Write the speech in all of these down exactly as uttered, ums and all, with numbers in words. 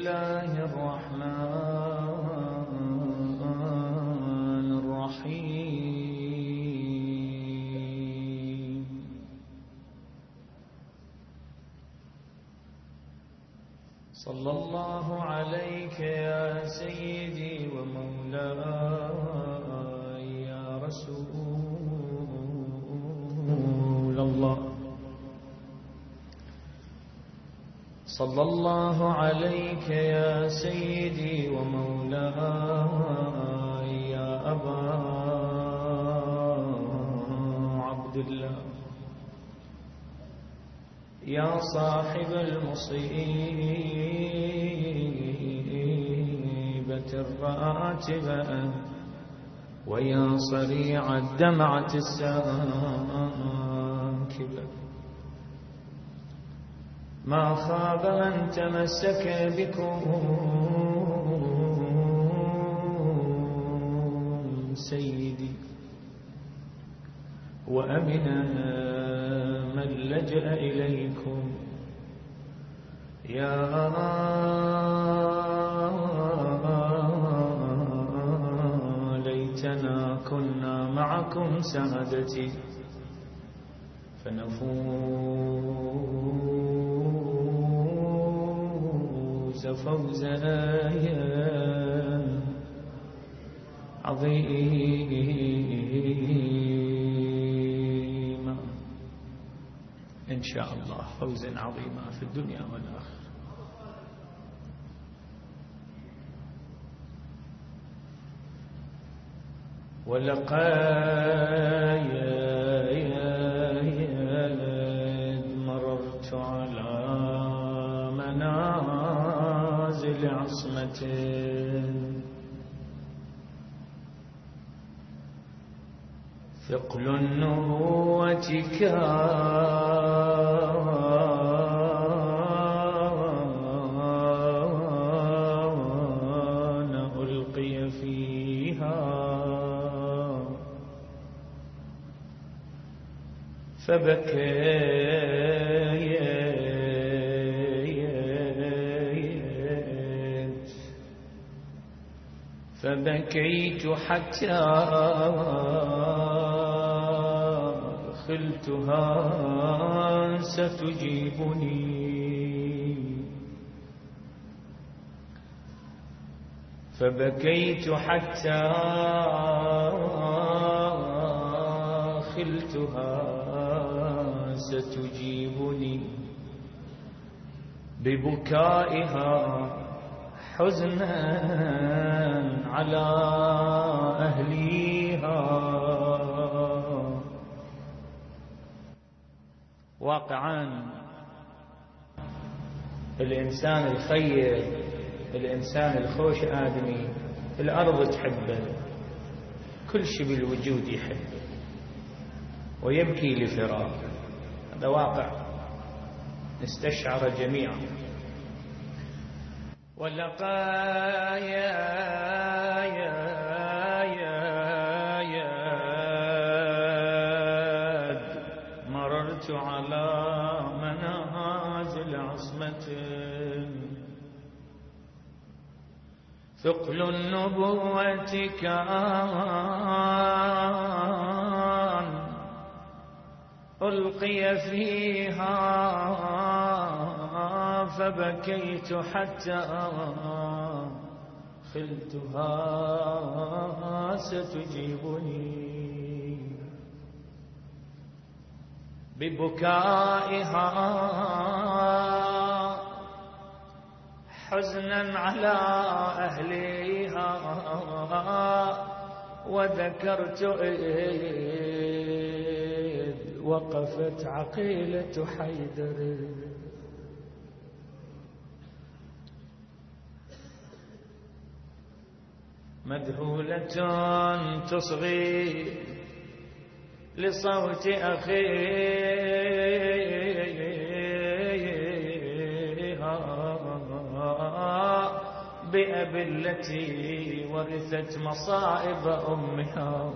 الله الرحمن الرحيم. صلى الله عليك يا سيدي ومولاي يا رسول الله. صلى الله عليك يا سيدي ومولاي يا أبا عبد الله، يا صاحب المصيبة الراتبة، ويا صريع الدمعة الساكبة، ما خاب من تمسك بكم سيدي، وأمن من لجأ إليكم، يا ليتنا كنا معكم سعادتي فنفوز فوزا عظيما إن شاء الله، فوزا عظيما في الدنيا والآخرة. ولقد مررت على منازل عصمة، ثقل النبوة كان ألقي فيها، فبكيت فبكيت حتى خلتها ستجيبني، فبكيت حتى خلتها ستجيبني، ببكائها حزنا على أهليها. واقعا الإنسان الخير، الإنسان الخوش آدمي، الأرض تحبه، كل شيء بالوجود يحبه ويبكي لفراقه. هذا واقع نستشعر جميعا. ولقد مررت على منازل عصمة، ثقل النبوة كان ألقي فيها، فبكيت حتى خلتها ستجيبني، ببكائها حزنا على أهليها. وذكرت إذ وقفت عقيلة حيدر، مذهولة تصغي لصوت أخيها، بأبي التي ورثت مصائب أمها.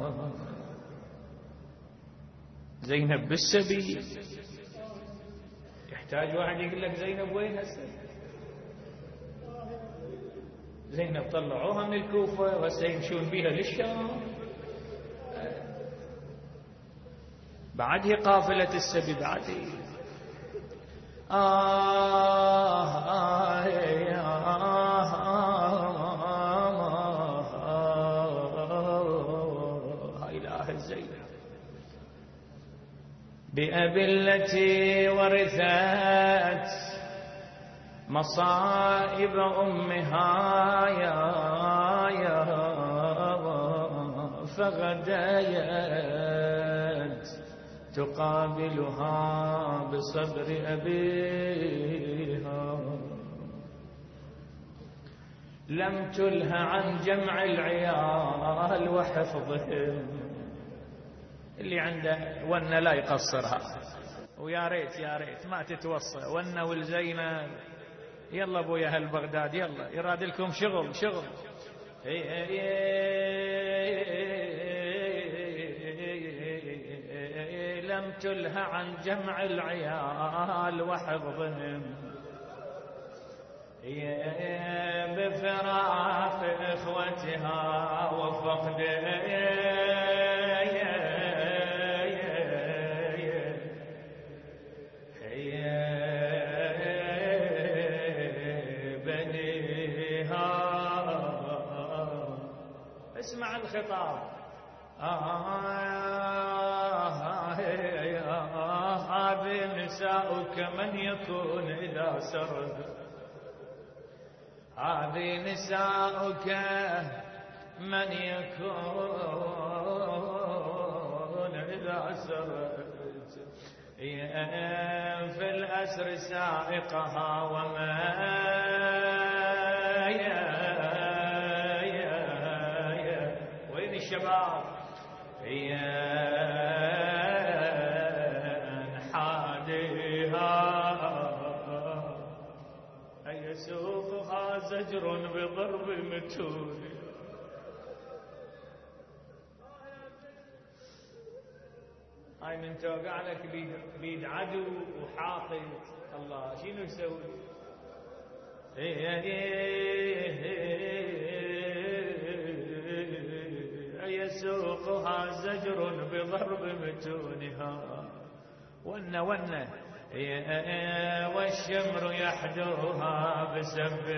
زينب بالسبي، يحتاج واحد يقول لك زينب وين هسه؟ زينب طلعوها من الكوفة وسيمشون بها للشام. بعده قافلة السبي بعده. آه آه يا إله الزين بأبي التي ورثت مصائب أمها يا يا فغدايت تقابلها بصبر أبيها لم تله عن جمع العيال وحفظهم. اللي عنده ونة لا يقصرها، ويا ريت يا ريت ما تتوصى ونة والزينب. يلا ابويا اهل بغداد يلا يراد لكم شغل شغل. لم تله عن جمع العيال وحفظهم بفراق اخوتها وفقد اسمع الخطاب. هذه نساؤك من يكون إذا سرد، هذه نساؤك من يكون إذا سرد في الأسر سائقها وما الشباب حاديها يسوقها زجر بضرب متون. هاي من توقع لك بيد عدو وحاطط الله شنو يسوي؟ يسوقها زجر بضرب متونها ون ون والشمر يحدوها بسب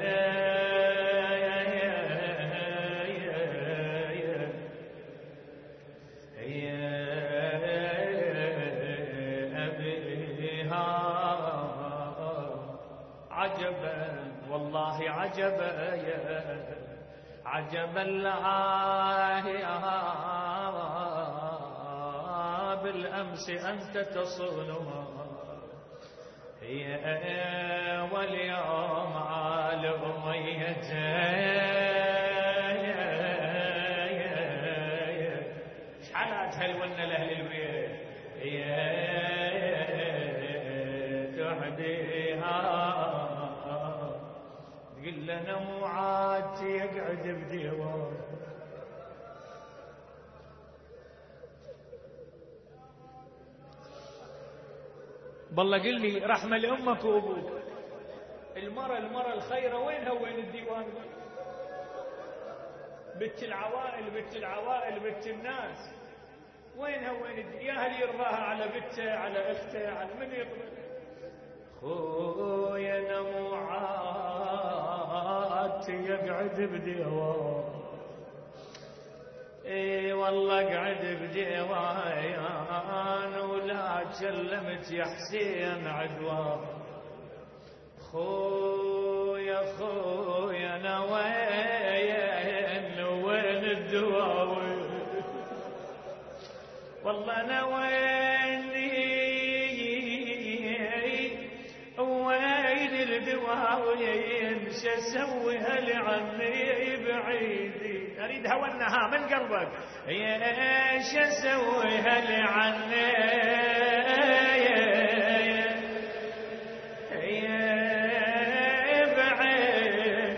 أبيها. عجبا والله عجبا عجبا لها بالأمس أنت تصونها واليوم آل أمية شحالات هالونة لأهل البيت تحديها قل لنا مو عاد يقعد بديوان. بالله قل لي رحمة لأمك وأبوك. المرة المرة الخيرة وينها وين الديوان؟ بنت العوائل بنت العوائل بنت الناس وينها وين الديوان؟ يا هل يرضاها على بنته على أخته على من يقبل؟ خويا نموعات يقعد بديوان. اي والله قعد بديوان ولا تكلمت يا حسين عدوان. خويا خويا انا وين وين الدواوين والله انا ويني وين الدواوين شسوي هل عني بعيدي. اريدها ونها من قلبك ايش اسوي هل عني بعيد.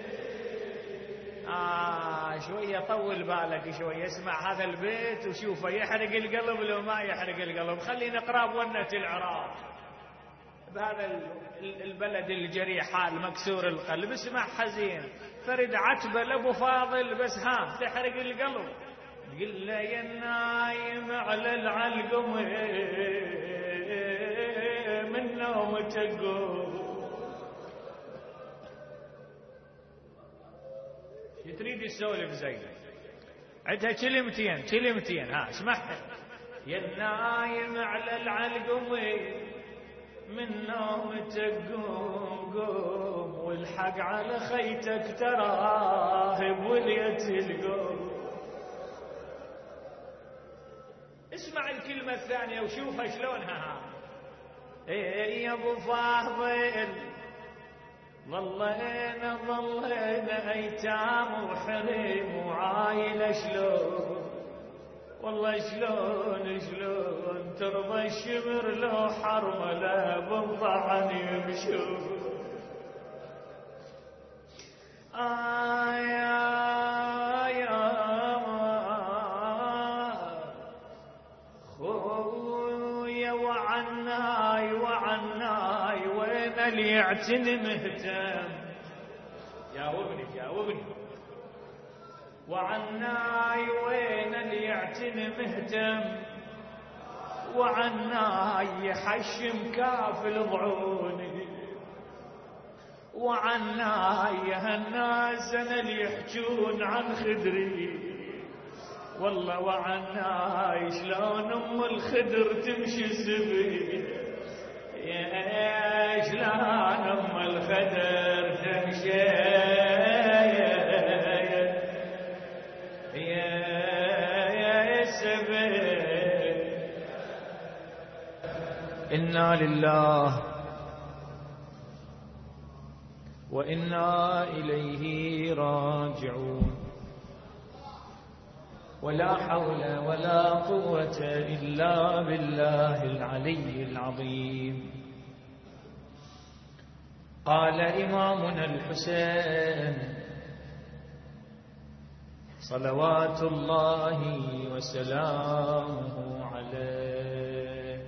آه شويه طول بالك شويه اسمع هذا البيت وشوفه يحرق القلب لو ما يحرق القلب. خلينا نقرا بونة العراق بهذا البلد الجريح حال مكسور القلب، اسمع حزين، فرد عتبة لأبو فاضل بس ها تحرق القلب. قل له يا النايم على العلقم من نوم تقوم. شو تريد تسولف زين؟ عندها كلمتين كلمتين ها اسمعها. يا النايم على العلقم من نوم تقوم قوم، والحق على خيتك تراه بولية القوم. اسمع الكلمة الثانية وشوفها شلونها. ايه يا ابو فاضل ظلينا ظلينا ايتام وحريم وعايلة، شلون والله شلون شلون ترضى الشمر لو حرمله بالضعن يمشون. آه يا يا خويا وعناي وعناي وين اللي يعتني مهتم. جاوبني جاوبني. وعناي وين اللي يعتني مهتم، وعناي يحشم كافل ضعوني، وعناي هالناس انا اللي يحجون عن خدري، والله وعناي شلون ام الخدر تمشي سبي، يا شلون ام الخدر تمشي إنا لله وإنا إليه راجعون. ولا حول ولا قوة إلا بالله العلي العظيم. قال إمامنا الحسين صلوات الله وسلامه عليه: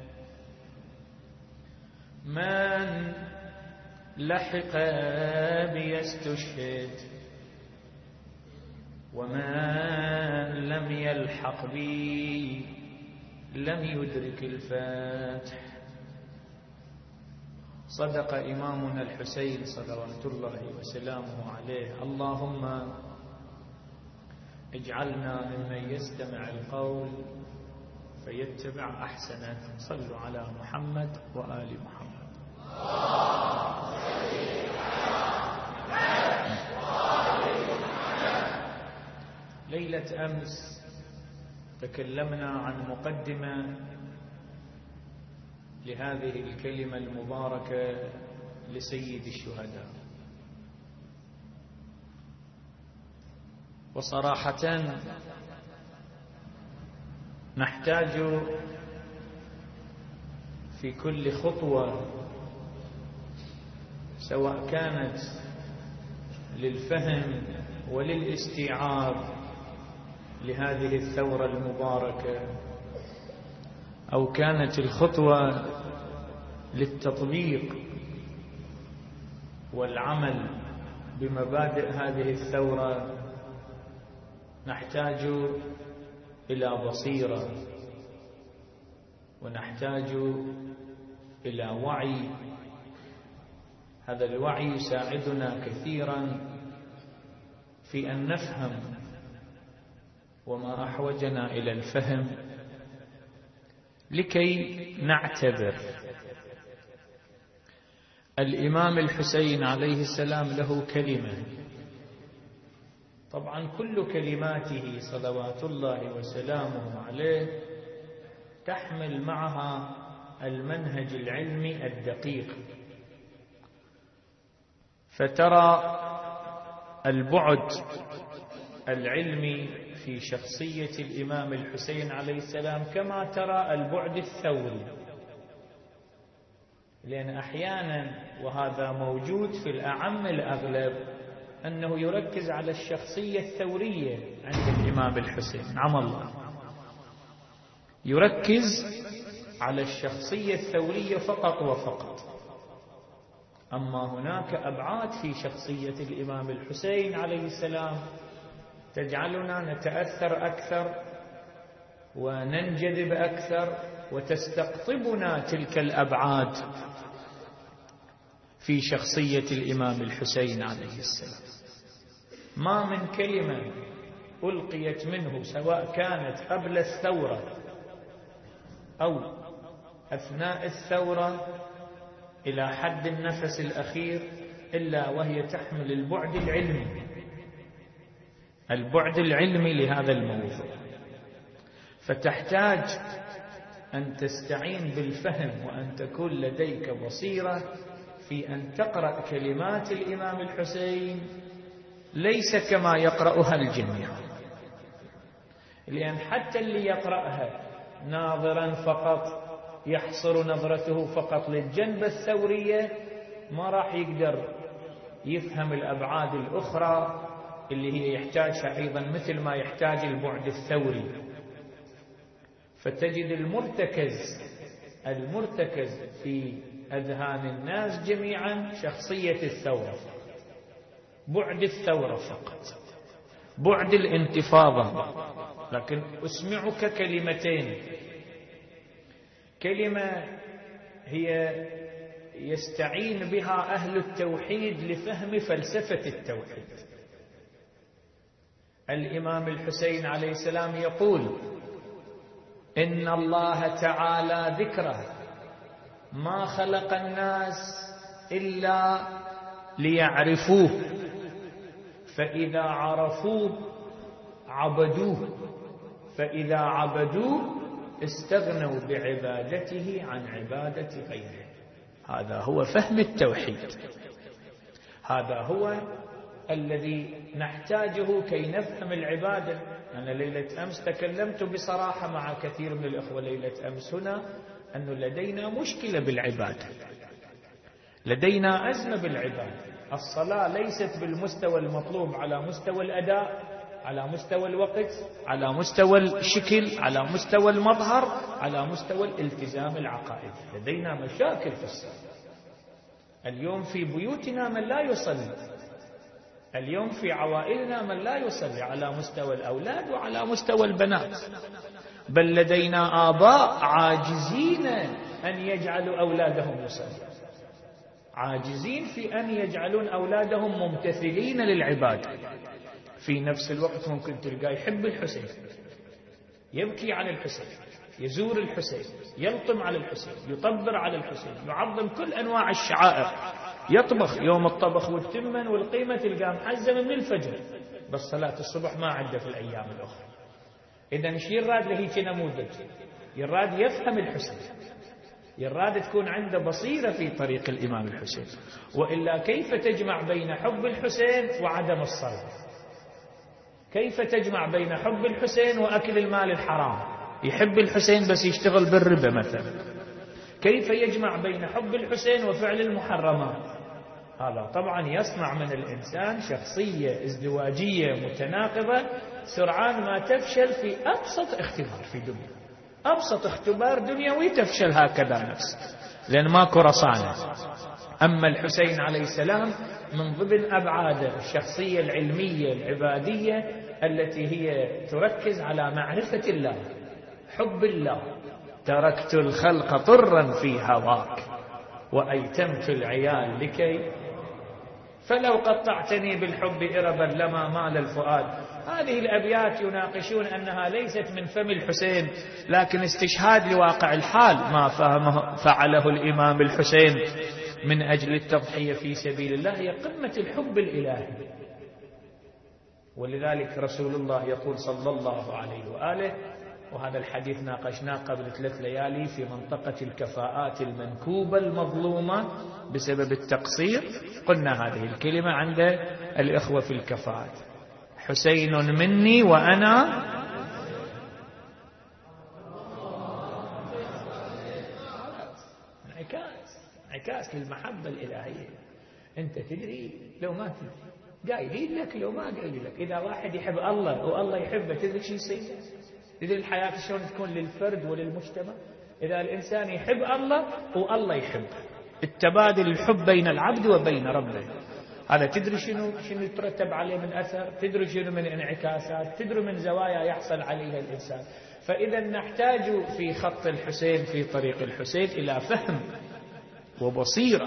من لحق بي استشهد، ومن لم يلحق بي لم يدرك الفاتح. صدق إمامنا الحسين صلوات الله وسلامه عليه. اللهم اجعلنا ممن يستمع القول فيتبع أحسنه. صلوا على محمد وآل محمد. ليلة أمس تكلمنا عن مقدمة لهذه الكلمة المباركة لسيد الشهداء، وصراحة نحتاج في كل خطوة سواء كانت للفهم وللاستيعاب لهذه الثورة المباركة، أو كانت الخطوة للتطبيق والعمل بمبادئ هذه الثورة، نحتاج إلى بصيرة، ونحتاج إلى وعي. هذا الوعي يساعدنا كثيرا في أن نفهم، وما أحوجنا إلى الفهم لكي نعتبر. الإمام الحسين عليه السلام له كلمة، طبعا كل كلماته صلوات الله وسلامه عليه تحمل معها المنهج العلمي الدقيق، فترى البعد العلمي في شخصية الإمام الحسين عليه السلام كما ترى البعد الثوري، لأن أحيانا وهذا موجود في الأعم الأغلب أنه يركز على الشخصية الثورية عند الإمام الحسين، نعم الله، يركز على الشخصية الثورية فقط وفقط، أما هناك أبعاد في شخصية الإمام الحسين عليه السلام تجعلنا نتأثر أكثر وننجذب أكثر، وتستقطبنا تلك الأبعاد في شخصية الإمام الحسين عليه السلام. ما من كلمة ألقيت منه سواء كانت قبل الثورة أو أثناء الثورة إلى حد النفس الأخير إلا وهي تحمل البعد العلمي البعد العلمي لهذا الموضوع. فتحتاج أن تستعين بالفهم وأن تكون لديك بصيرة في أن تقرأ كلمات الإمام الحسين ليس كما يقرأها الجميع، لأن حتى اللي يقرأها ناظرا فقط يحصر نظرته فقط للجنبة الثورية ما راح يقدر يفهم الأبعاد الأخرى اللي هي يحتاجها أيضا مثل ما يحتاج البعد الثوري. فتجد المرتكز المرتكز في أذهان الناس جميعا شخصية الثورة، بعد الثورة فقط، بعد الانتفاضة. لكن أسمعك كلمتين، كلمة هي يستعين بها أهل التوحيد لفهم فلسفة التوحيد. الإمام الحسين عليه السلام يقول: إن الله تعالى ذكره ما خلق الناس إلا ليعرفوه، فإذا عرفوه عبدوه، فإذا عبدوه استغنوا بعبادته عن عبادة غيره. هذا هو فهم التوحيد، هذا هو الذي نحتاجه كي نفهم العبادة. أنا ليلة أمس تكلمت بصراحة مع كثير من الأخوة ليلة أمس هنا أنه لدينا مشكلة بالعبادة، لدينا أزمة بالعبادة. الصلاة ليست بالمستوى المطلوب على مستوى الأداء، على مستوى الوقت، على مستوى الشكل، على مستوى المظهر، على مستوى الالتزام العقائدي. لدينا مشاكل في الصلاة. اليوم في بيوتنا من لا يصلي، اليوم في عوائلنا من لا يصلي على مستوى الأولاد وعلى مستوى البنات. بل لدينا آباء عاجزين أن يجعلوا أولادهم يصلي، عاجزين في أن يجعلون أولادهم ممتثلين للعبادة. في نفس الوقت ممكن تلقاه يحب الحسين، يبكي على الحسين، يزور الحسين، يلطم على الحسين، يطبر على الحسين، يعظم كل أنواع الشعائر، يطبخ يوم الطبخ والتمن والقيمة تلقاه محزم من الفجر، بس صلاة الصبح ما عنده في الأيام الأخرى. إذن ايش يراد له نموذج؟ يراد يفهم الحسين، يراد تكون عنده بصيرة في طريق الإمام الحسين. وإلا كيف تجمع بين حب الحسين وعدم الصلاة؟ كيف تجمع بين حب الحسين وأكل المال الحرام؟ يحب الحسين بس يشتغل بالربا مثلا. كيف يجمع بين حب الحسين وفعل المحرمات؟ هذا طبعا يصنع من الإنسان شخصية ازدواجية متناقضة سرعان ما تفشل في أبسط اختبار في دنيا، أبسط اختبار دنيوي تفشل هكذا نفسه، لأن ماكو رصانة. أما الحسين عليه السلام من ضمن أبعاده الشخصية العلمية العبادية التي هي تركز على معرفة الله، حب الله. تركت الخلق طرا في هواك وأيتمت العيال لكي، فلو قطعتني بالحب إربا لما مال الفؤاد. هذه الأبيات يناقشون أنها ليست من فم الحسين، لكن استشهاد لواقع الحال ما فهمه فعله الإمام الحسين من أجل التضحية في سبيل الله، هي قمة الحب الإلهي. ولذلك رسول الله يقول صلى الله عليه وآله، وهذا الحديث ناقشناه قبل ثلاث ليالي في منطقة الكفاءات المنكوبة المظلومة بسبب التقصير، قلنا هذه الكلمة عند الإخوة في الكفاءات: حسين مني وأنا انعكاس، انعكاس للمحبة الإلهية. أنت تدري لو ما تدري، قايلين لك لو ما قايل لك. إذا واحد يحب الله والله يحبه تدري شو يصير؟ تدري الحياة شلون تكون للفرد وللمجتمع؟ إذا الإنسان يحب الله والله يحبه، التبادل الحب بين العبد وبين ربه. هذا تدري شنو شنو يترتب عليه من أثر، تدري شنو من انعكاسات، تدري من زوايا يحصل عليها الإنسان. فإذا نحتاج في خط الحسين، في طريق الحسين، إلى فهم وبصيرة.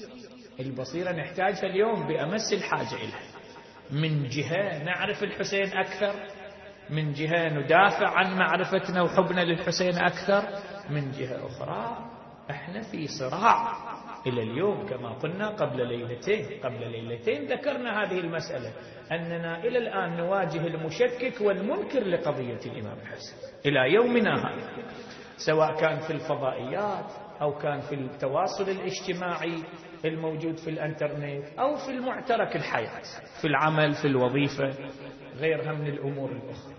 البصيرة نحتاجها اليوم بأمس الحاجة إليها. من جهة نعرف الحسين أكثر، من جهة ندافع عن معرفتنا وحبنا للحسين أكثر، من جهة أخرى احنا في صراع إلى اليوم. كما قلنا قبل ليلتين قبل ليلتين ذكرنا هذه المسألة، أننا إلى الآن نواجه المشكك والمنكر لقضية الإمام الحسين إلى يومنا هذا، سواء كان في الفضائيات أو كان في التواصل الاجتماعي الموجود في الانترنت أو في المعترك الحياة، في العمل، في الوظيفة، غيرها من الأمور الأخرى.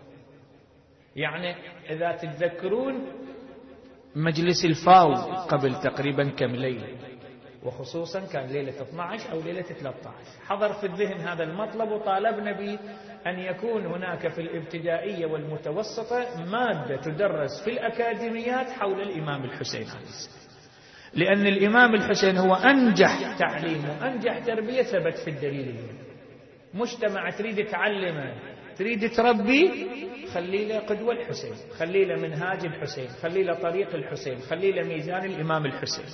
يعني إذا تتذكرون مجلس الفاو قبل تقريبا كم ليلة، وخصوصا كان ليلة اثني عشر أو ليلة ثلاثة عشر، حضر في الذهن هذا المطلب، وطالبنا به أن يكون هناك في الابتدائية والمتوسطة مادة تدرس في الأكاديميات حول الإمام الحسين عليه السلام، لأن الإمام الحسين هو أنجح تعليم وأنجح تربية ثبت في الدليل اليوم. مجتمع تريد تعلمه، تريد تربي، خلي له قدوة الحسين، خلي له منهاج الحسين، خلي له طريق الحسين، خلي له ميزان الإمام الحسين.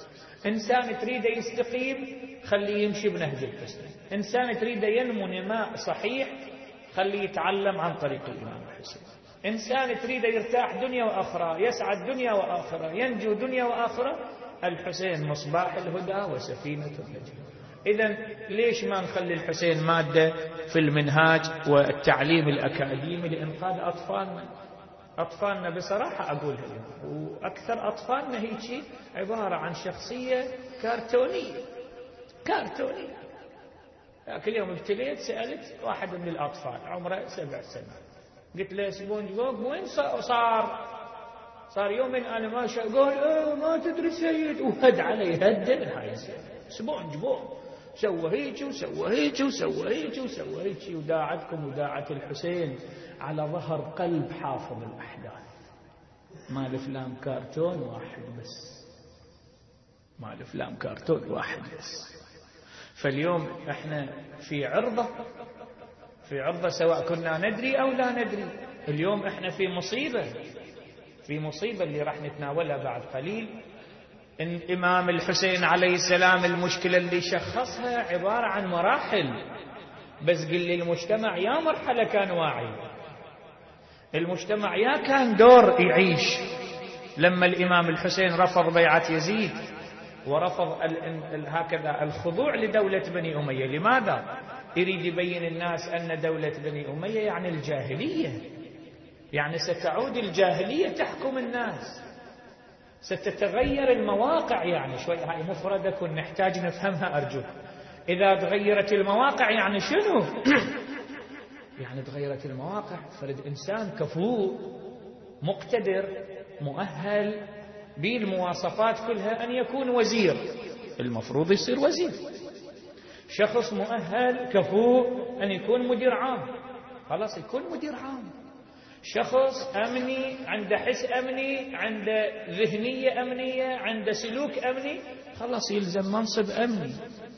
إنسان تريد يستقيم، خليه يمشي بنهج الحسين. إنسان تريد ينمو نماء صحيح، خليه يتعلم عن طريق الإمام الحسين. إنسان تريد يرتاح دنيا وآخرة، يسعد دنيا وآخرة، ينجو دنيا وآخرة، الحسين مصباح الهدى وسفينة النجاة. إذن ليش ما نخلي الحسين مادة في المنهاج والتعليم الأكاديمي لإنقاذ أطفالنا؟ أطفالنا بصراحة أقولها اليوم، وأكثر أطفالنا هيك عبارة عن شخصية كارتونية كارتونية. لكن اليوم ابتليت، سألت واحد من الأطفال عمره سبع سنوات، قلت له سبونج بوب وين صار؟ صار يومين أنا ماشي، قال إيه ما تدري سيد، وهد علي هدن هاي سبونج بوب، سوى هيك وسوى هيك وسوى هيك وسوى هيك. وداعتكم وداعة الحسين على ظهر قلب حافظ الأحداث، ما الأفلام كرتون واحد بس، ما الأفلام كرتون واحد بس. فاليوم احنا في عرضة في عرضة سواء كنا ندري أو لا ندري. اليوم احنا في مصيبة في مصيبة اللي راح نتناولها بعد قليل. إن الإمام الحسين عليه السلام المشكلة اللي شخصها عبارة عن مراحل، بس قل لي المجتمع يا مرحلة كان واعي، المجتمع يا كان دور يعيش. لما الإمام الحسين رفض بيعة يزيد ورفض هكذا الخضوع لدولة بني أمية، لماذا؟ يريد يبين الناس أن دولة بني أمية يعني الجاهلية، يعني ستعود الجاهلية تحكم الناس، ستتغير المواقع. يعني شوي هاي مفردة كن نحتاج نفهمها أرجو. إذا تغيرت المواقع يعني شنو؟ يعني تغيرت المواقع، فرد إنسان كفو مقتدر مؤهل بالمواصفات كلها أن يكون وزير، المفروض يصير وزير. شخص مؤهل كفو أن يكون مدير عام، خلاص يكون مدير عام. شخص أمني، عنده حس أمني، عنده ذهنية أمنية، عنده سلوك أمني، خلاص يلزم منصب أمني.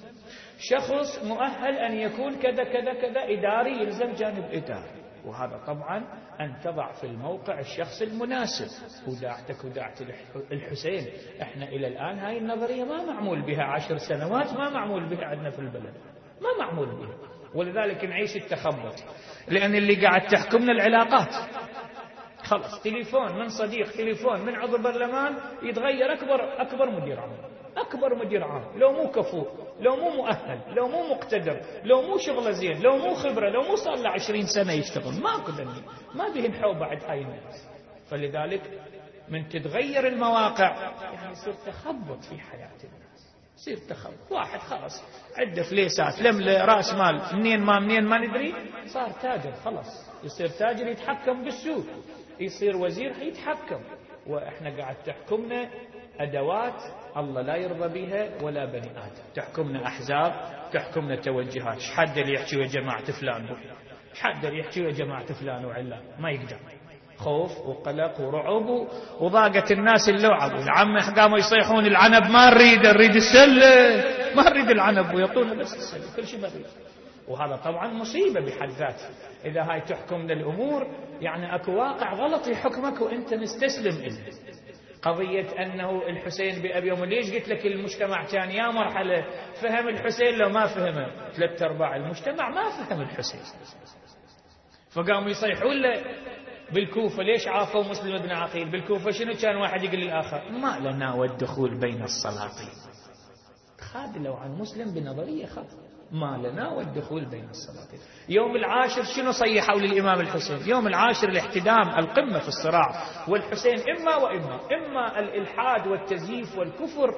شخص مؤهل أن يكون كذا كذا كذا إداري، يلزم جانب إداري. وهذا طبعا أن تضع في الموقع الشخص المناسب. وداعتك وداعة الحسين، احنا إلى الآن هاي النظرية ما معمول بها، عشر سنوات ما معمول بها عندنا في البلد، ما معمول بها. ولذلك نعيش التخبط، لأن اللي قاعد تحكمنا العلاقات. خلاص تليفون من صديق، تليفون من عضو برلمان، يتغير أكبر أكبر مدير عام، أكبر مدير عام، لو مو كفو، لو مو مؤهل، لو مو مقتدر، لو مو شغله زين، لو مو خبرة، لو مو صار له عشرين سنة يشتغل، ماكو ذني، ما بيه نحو بعد هاي الناس. فلذلك من تتغير المواقع يعني يصير تخبط في حياة الناس، يصير تخبط. واحد خلاص عنده فليسات، لم رأس مال منين ما منين ما ندري، صار تاجر، خلاص يصير تاجر يتحكم بالسوق، يصير وزير يتحكم. وإحنا قاعد تحكمنا أدوات الله لا يرضى بها ولا بني آدم، تحكمنا أحزاب، تحكمنا توجهات. حد اللي يحكي يا جماعة فلان بو، حد اللي يحكي يا جماعة فلان وعلان، ما يقدر، خوف وقلق ورعب وضاقت الناس اللعب. العمة قاموا يصيحون العنب ما نريد، نريد السلة، ما نريد العنب ويعطونا بس السلة، كل شيء ما نريد. وهذا طبعا مصيبة بحد ذاته. إذا هاي تحكم من الأمور يعني أكو واقع غلط يحكمك وأنت مستسلم إليه. قضية أنه الحسين بأبي يوم، ليش قلت لك المجتمع كان يا مرحلة فهم الحسين لو ما فهمه؟ ثلاثة أرباع المجتمع ما فهم الحسين، فقاموا يصيحون له بالكوفة. ليش عافوا مسلم بن عقيل بالكوفة؟ شنو كان واحد يقول للآخر ما لنا والدخول بين السلاطين. خادلوا عن مسلم بنظرية خاطئة، ما لنا والدخول بين السلاطين. يوم العاشر شنو صيحوا للإمام الحسين؟ يوم العاشر الاحتدام، القمة في الصراع، والحسين إما وإما، إما الإلحاد والتزييف والكفر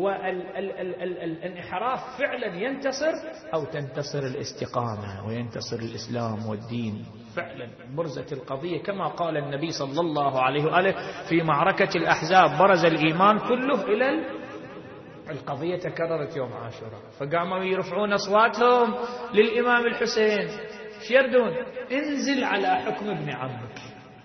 والانحراف فعلا ينتصر، أو تنتصر الاستقامة وينتصر الإسلام والدين. فعلا برزت القضية كما قال النبي صلى الله عليه وآله في معركة الأحزاب، برز الإيمان كله إلى القضية. تكررت يوم عاشوراء، فقاموا يرفعون أصواتهم للإمام الحسين، ايش يردون؟ انزل على حكم ابن عمك.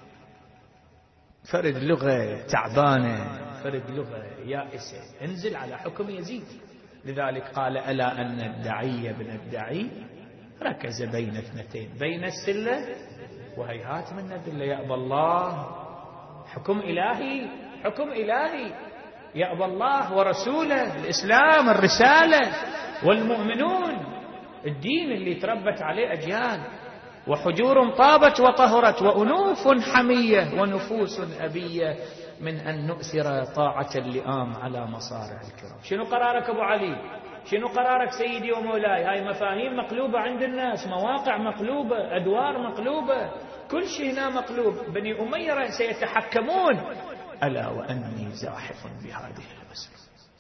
فرد لغة تعبانة، فرد لغة يائسة، انزل على حكم يزيد. لذلك قال ألا أن الدعي ابن الدعي ركز بين اثنتين، بين السلة وهيهات من الذلة. يأبى الله، حكم إلهي، حكم إلهي، يأبى الله ورسوله، الإسلام، الرسالة والمؤمنون، الدين اللي تربت عليه أجيال، وحجور طابت وطهرت، وأنوف حمية ونفوس أبية، من أن نؤثر طاعة اللئام على مصارع الكرام. شنو قرارك أبو علي؟ شنو قرارك سيدي ومولاي؟ هاي مفاهيم مقلوبة عند الناس، مواقع مقلوبة، أدوار مقلوبة، كل شيء هنا مقلوب. بني أمية سيتحكمون. ألا وأني زاحف بهذه المسألة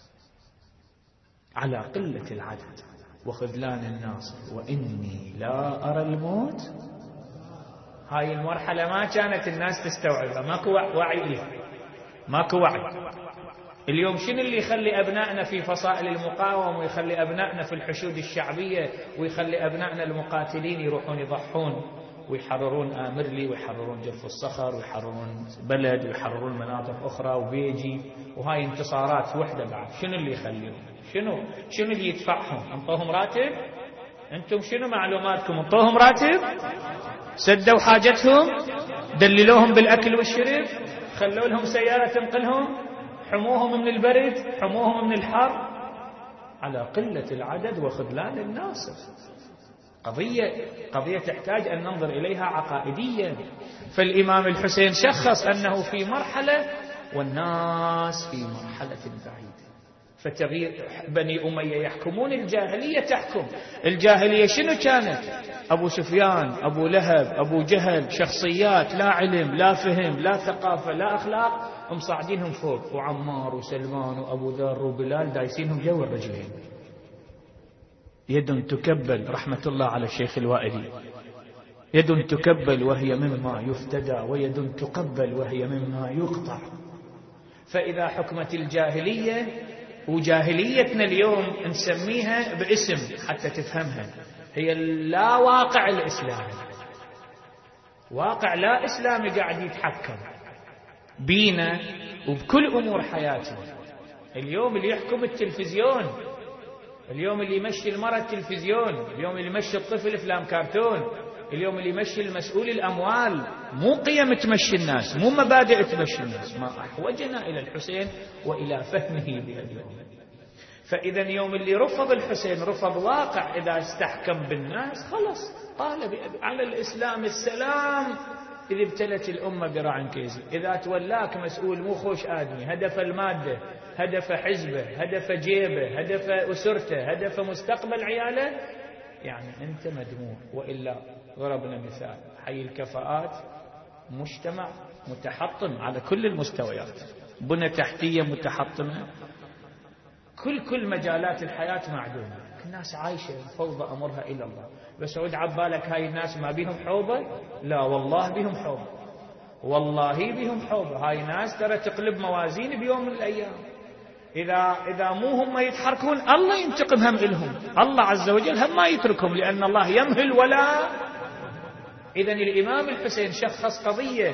على قلة العدد وخذلان الناصر، وإني لا أرى الموت. هاي المرحلة ما كانت الناس تستوعبها، ماكو وعي إليها، ماكو وعي. اليوم شنو اللي يخلي أبنائنا في فصائل المقاومة، ويخلي أبنائنا في الحشود الشعبية، ويخلي أبنائنا المقاتلين يروحون يضحون ويحررون آمرلي، ويحررون جرف الصخر، ويحررون بلد، ويحررون مناطق أخرى وبيجي، وهاي انتصارات وحدة بعد؟ شنو اللي يخليهم؟ شنو شنو اللي يدفعهم؟ انطوهم راتب؟ انتم شنو معلوماتكم؟ انطوهم راتب؟ سدوا حاجتهم؟ دللوهم بالأكل والشرب؟ خلوا لهم سيارة تنقلهم؟ حموهم من البرد؟ حموهم من الحر؟ على قلة العدد وخذلان الناصر. قضية قضية تحتاج أن ننظر إليها عقائديا. فالإمام الحسين شخص أنه في مرحلة والناس في مرحلة بعيدة. فتغيير بني أمية يحكمون، الجاهلية تحكم. الجاهلية شنو كانت؟ أبو سفيان، أبو لهب، أبو جهل، شخصيات لا علم لا فهم لا ثقافة لا أخلاق، هم صاعدينهم فوق، وعمار وسلمان وأبو ذر وبلال دايسينهم جو الرجلين. يد تكبل، رحمة الله على الشيخ الوائلي، يد تكبل وهي مما يفتدى، ويد تقبل وهي مما يقطع. فإذا حكمت الجاهلية، وجاهليتنا اليوم نسميها باسم حتى تفهمها، هي لا واقع الإسلامي، واقع لا إسلامي قاعد يتحكم بينا وبكل أمور حياتنا. اليوم اللي يحكم التلفزيون، اليوم اللي يمشي المرأة التلفزيون، اليوم اللي يمشي الطفل أفلام كرتون، اليوم اللي يمشي المسؤول الأموال. مو قيم تمشي الناس، مو مبادئ تمشي الناس. ما أحوجنا إلى الحسين وإلى فهمه بهذه. فإذا يوم اللي رفض الحسين رفض واقع. إذا استحكم بالناس خلص قال على الإسلام السلام إذ ابتلت الأمة براع كيزي. إذا تولاك مسؤول مو خوش آدمي، هدف المادة، هدف حزبه، هدف جيبه، هدف أسرته، هدف مستقبل عياله، يعني أنت مدموع. وإلا ضربنا مثال، حي الكفاءات مجتمع متحطم على كل المستويات، بنى تحتية متحطمة، كل كل مجالات الحياة معدومة. الناس عايشة فوضى أمرها إلى الله. بس عود عبالك هاي الناس ما بيهم حوضة؟ لا والله بيهم حوضة، والله بيهم حوضة. هاي ناس ترى تقلب موازين بيوم من الأيام. إذا إذا مو هم يتحركون الله ينتقم هم إلهم، الله عز وجل هم ما يتركهم، لأن الله يمهل ولا. إذن الإمام الحسين شخص قضية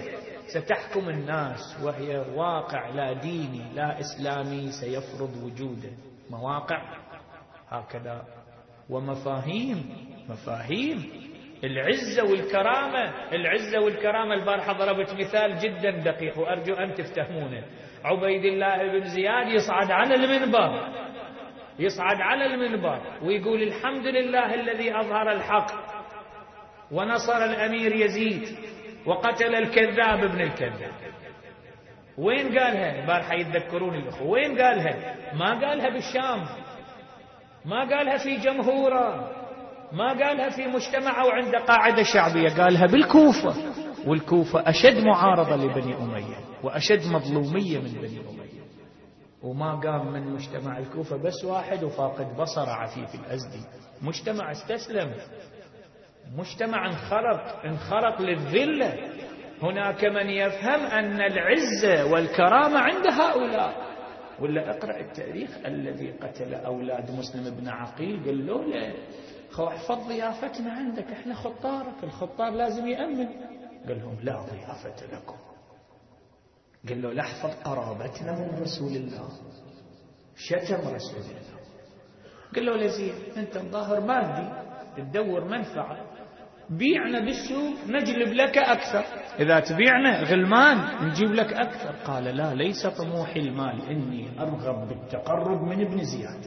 ستحكم الناس، وهي واقع لا ديني لا إسلامي سيفرض وجوده، مواقع هكذا ومفاهيم، مفاهيم العزة والكرامة. العزة والكرامة البارحة ضربت مثال جدا دقيق وأرجو أن تفتهمونه. عبيد الله بن زياد يصعد على المنبر، يصعد على المنبر ويقول الحمد لله الذي أظهر الحق ونصر الأمير يزيد وقتل الكذاب ابن الكذاب. وين قالها البارحة؟ يتذكرون الأخوة وين قالها؟ ما قالها بالشام، ما قالها في جمهوره، ما قالها في مجتمع أو عند قاعدة شعبية، قالها بالكوفة، والكوفة أشد معارضة لبني أمية وأشد مظلومية من بني أمية. وما قام من مجتمع الكوفة بس واحد وفاقد بصر عفيف الأزدي، مجتمع استسلم، مجتمع انخرط انخرط للذلة. هناك من يفهم أن العزة والكرامة عند هؤلاء. ولا اقرأ التاريخ، الذي قتل أولاد مسلم بن عقيل قال له لا خو احفظ ضيافتنا عندك، احنا خطارك، الخطار لازم يأمن. قال لهم لا ضيافة لكم. قال له لا احفظ قرابتنا من رسول الله، شتم رسول الله. قال له لزين انت مظاهر مادي تدور منفعة، بيعنا بالسوق نجلب لك أكثر، إذا تبيعنا غلمان نجيب لك أكثر. قال لا، ليس طموحي المال، إني أرغب بالتقرب من ابن زياد.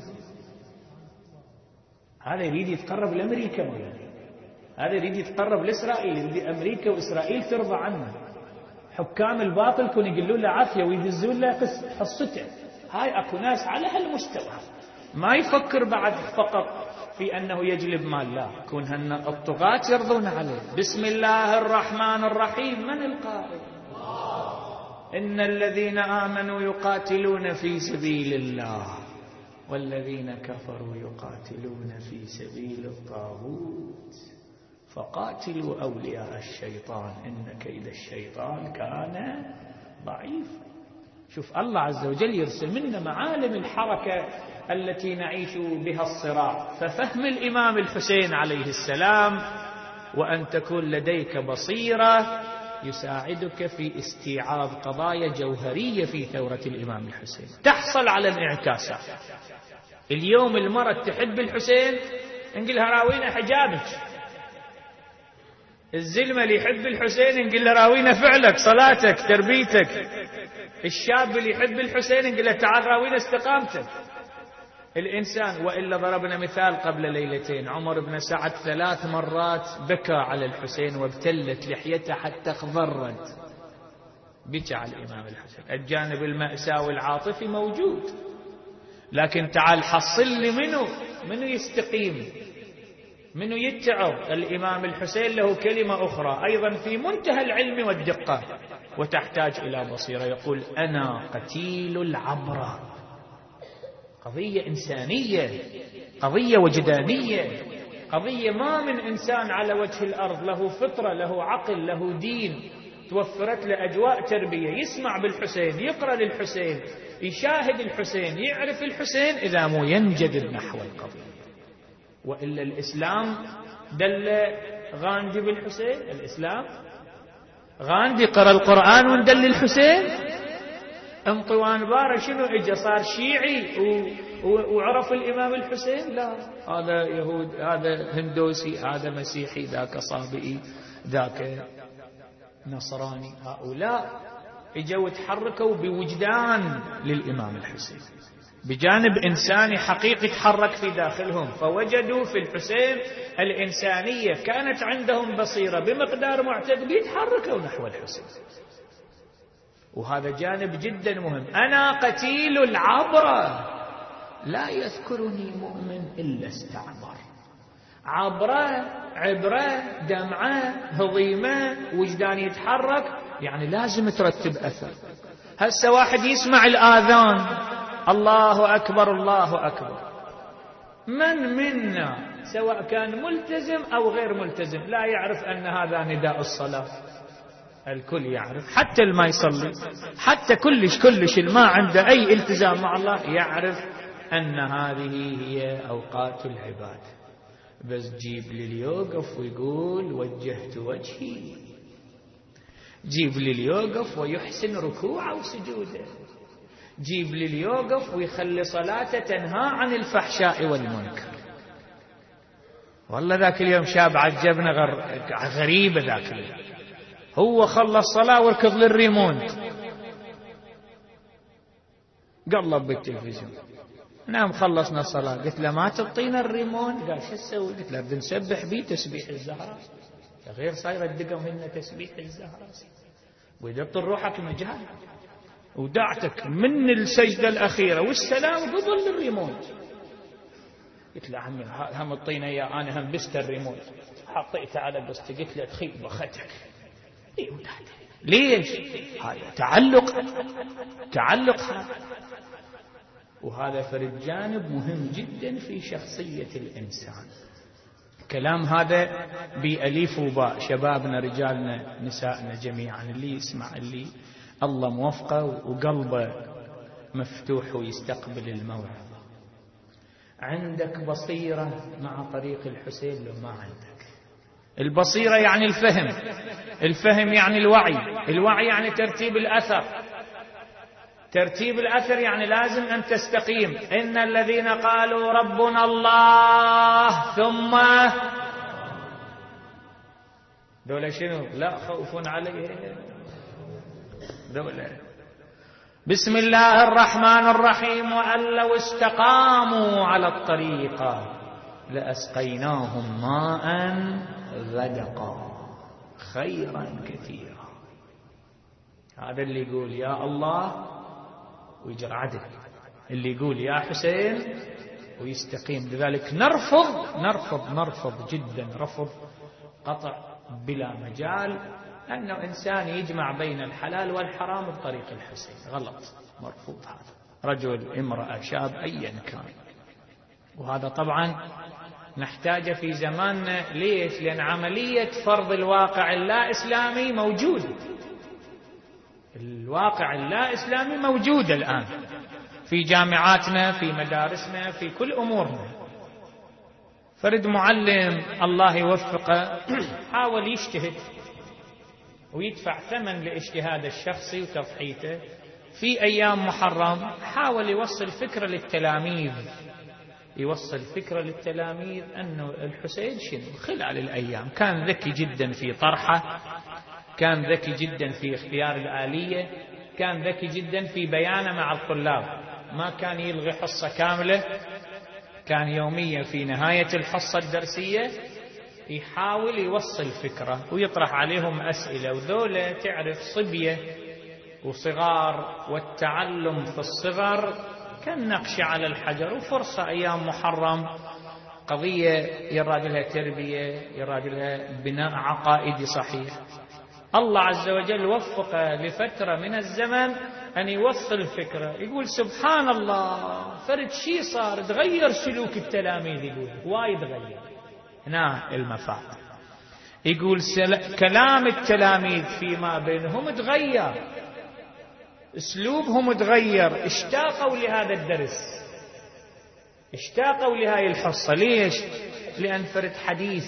هذا يريد يتقرب لأمريكا مولانا، هذا يريد يتقرب لإسرائيل، يريد أمريكا وإسرائيل ترضى عنه. حكام الباطل كون يقولون له عافية ويدزون له حصته. هاي أكو ناس على هالمستوى ما يفكر بعد فقط في أنه يجلب مال، لا، كون هن الطغاة يرضون عليه. بسم الله الرحمن الرحيم، من القائل؟ إن الذين آمنوا يقاتلون في سبيل الله والذين كفروا يقاتلون في سبيل الطاغوت فقاتلوا أولياء الشيطان إن كيد الشيطان كان ضعيف. شوف الله عز وجل يرسل منا معالم الحركة التي نعيش بها الصراع. ففهم الإمام الحسين عليه السلام وأن تكون لديك بصيرة يساعدك في استيعاب قضايا جوهرية في ثورة الإمام الحسين، تحصل على انعكاسات. اليوم المرأة تحب الحسين نقلها راوينا حجابك، الزلمة اللي يحب الحسين نقول له راوينا فعلك صلاتك تربيتك، الشاب اللي يحب الحسين نقول له تعال راوينا استقامتك. الإنسان، وإلا ضربنا مثال قبل ليلتين، عمر بن سعد ثلاث مرات بكى على الحسين وابتلت لحيته حتى اخضرت، بكى على الإمام الحسين. الجانب المأساوي العاطفي موجود، لكن تعال حصل لي منه منه يستقيم، منه يتعظ. الإمام الحسين له كلمة أخرى أيضا في منتهى العلم والدقة وتحتاج إلى بصيرة، يقول أنا قتيل العبرة. قضية إنسانية، قضية وجدانية، قضية ما من إنسان على وجه الأرض له فطرة له عقل له دين توفرت له أجواء تربية يسمع بالحسين، يقرأ للحسين، يشاهد الحسين، يعرف الحسين، إذا مو ينجذب نحو القضية. وإلا الإسلام دل غاندي بالحسين، الإسلام غاندي قرأ القرآن وندل الحسين. انطوان بارة شنو اجى صار شيعي و... و... وعرف الإمام الحسين؟ لا، هذا يهود، هذا هندوسي، هذا مسيحي، ذاك صابئي، ذاك نصراني. هؤلاء اجوا وتحركوا بوجدان للإمام الحسين، بجانب إنساني حقيقي تحرك في داخلهم، فوجدوا في الحسين الإنسانية، كانت عندهم بصيرة بمقدار معتدل يتحركوا نحو الحسين. وهذا جانب جدا مهم. أنا قتيل العبرة، لا يذكرني مؤمن إلا استعبر. عبرة، عبرة، دمعة، هضيمة، وجدان يتحرك، يعني لازم ترتب أثر. هسه واحد يسمع الآذان الله أكبر الله أكبر، من منا سواء كان ملتزم أو غير ملتزم لا يعرف أن هذا نداء الصلاة؟ الكل يعرف، حتى الما يصلي، حتى كلش كلش الما عنده أي التزام مع الله يعرف أن هذه هي أوقات العباد. بس جيب لي يوقف ويقول وجهت وجهي جيب لي اللي يوقف ويحسن ركوعه وسجوده، جيب لي اللي يوقف ويخلي صلاته تنهى عن الفحشاء والمنكر. والله ذاك اليوم شاب عجبنا غريبة ذاك اليوم، هو خلص صلاة وركض للريمونت، قلب بالتلفزيون. نعم خلصنا الصلاة، قلت له ما تعطينا الريمونت؟ قال شو تسوي؟ قلت له بدنا نسبح بيه تسبيح الزهراء، غير صاير الدقم هنا تسبيح الزهراء، ويدبر روحك مجال ودعتك من السجدة الأخيرة والسلام قبل الريمونت. قلت له عمي هم اعطينا اياه، انا هم بست الريموت حطيته على قصتي. قلت له تخيب بختك ليش؟ هذا تعلق، تعلق هذا، وهذا فرد جانب مهم جدا في شخصية الإنسان. كلام هذا بأليف وباء، شبابنا رجالنا نسائنا جميعا، اللي يسمع اللي الله موفقه وقلبه مفتوح ويستقبل الموعظة. عندك بصيرة مع طريق الحسين لو ما عندك؟ البصيرة يعني الفهم، الفهم يعني الوعي، الوعي يعني ترتيب الأثر، ترتيب الأثر يعني لازم أن تستقيم. إن الذين قالوا ربنا الله ثم دولة شنو؟ لا خوف عليهم دولة. بسم الله الرحمن الرحيم وأن لو استقاموا على الطريقة لأسقيناهم ماء غدقا خيرا كثيرا. هذا اللي يقول يا الله ويجرى عدل، اللي يقول يا حسين ويستقيم. لذلك نرفض نرفض نرفض جدا، رفض قطع بلا مجال أنه إنسان يجمع بين الحلال والحرام بطريق الحسين، غلط، مرفوض هذا، رجل امرأة شاب أيا كان. وهذا طبعا نحتاجه في زماننا. ليش؟ لأن عملية فرض الواقع اللا إسلامي موجود، الواقع اللا إسلامي موجود الآن في جامعاتنا، في مدارسنا، في كل أمورنا. فرد معلم الله يوفقه حاول يجتهد ويدفع ثمن لاجتهاد الشخصي وتضحيته في أيام محرم، حاول يوصل فكرة للتلاميذ، يوصل فكرة للتلاميذ أنه الحسين شنو خلال الأيام. كان ذكي جدا في طرحه، كان ذكي جدا في اختيار الآلية، كان ذكي جدا في بيانه مع الطلاب، ما كان يلغي حصة كاملة، كان يوميا في نهاية الحصة الدرسية يحاول يوصل فكرة ويطرح عليهم أسئلة. وذولا تعرف صبية وصغار، والتعلم في الصغر كالنقش على الحجر، وفرصة أيام محرم قضية يراد لها تربية، يراد لها بناء عقائدي صحيح. الله عز وجل وفق لفترة من الزمن أن يوصل فكرة، يقول سبحان الله فرد شي صار تغير سلوك التلاميذ، يقول وايد تغير. هنا المفاد يقول كلام التلاميذ فيما بينهم تغير، اسلوبهم تغير، اشتاقوا لهذا الدرس، اشتاقوا لهذه الحصة. ليش؟ لأن فرد حديث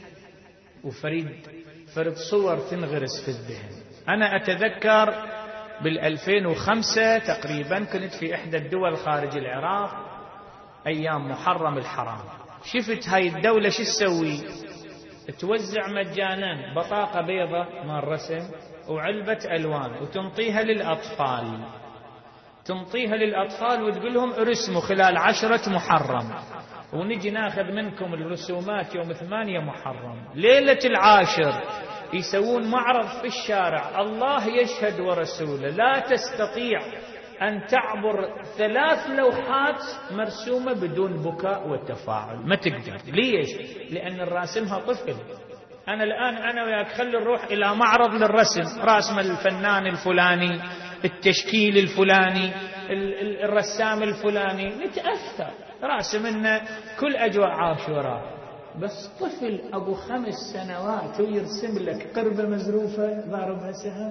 وفريد فرد صور تنغرس في الذهن. أنا أتذكر بالألفين وخمسة تقريبا كنت في إحدى الدول خارج العراق أيام محرم الحرام، شفت هاي الدولة شو تسوي؟ توزع مجانا بطاقة بيضة مال رسم وعلبة ألوان وتنطيها للأطفال، تنطيها للأطفال وتقول لهم ارسموا خلال عشرة محرم، ونجي ناخذ منكم الرسومات يوم ثمانية محرم. ليلة العاشر يسوون معرض في الشارع، الله يشهد ورسوله لا تستطيع أن تعبر ثلاث لوحات مرسومة بدون بكاء وتفاعل، ما تقدر. ليش؟ لأن الراسمها طفل. أنا الآن أنا وياك خلي نروح إلى معرض للرسم، راسم الفنان الفلاني، التشكيل الفلاني، الرسام الفلاني، نتأثر، راسم لنا كل أجواء عاشوراء. بس طفل أبو خمس سنوات ويرسم لك قربة مزروفة ضاربها سهم.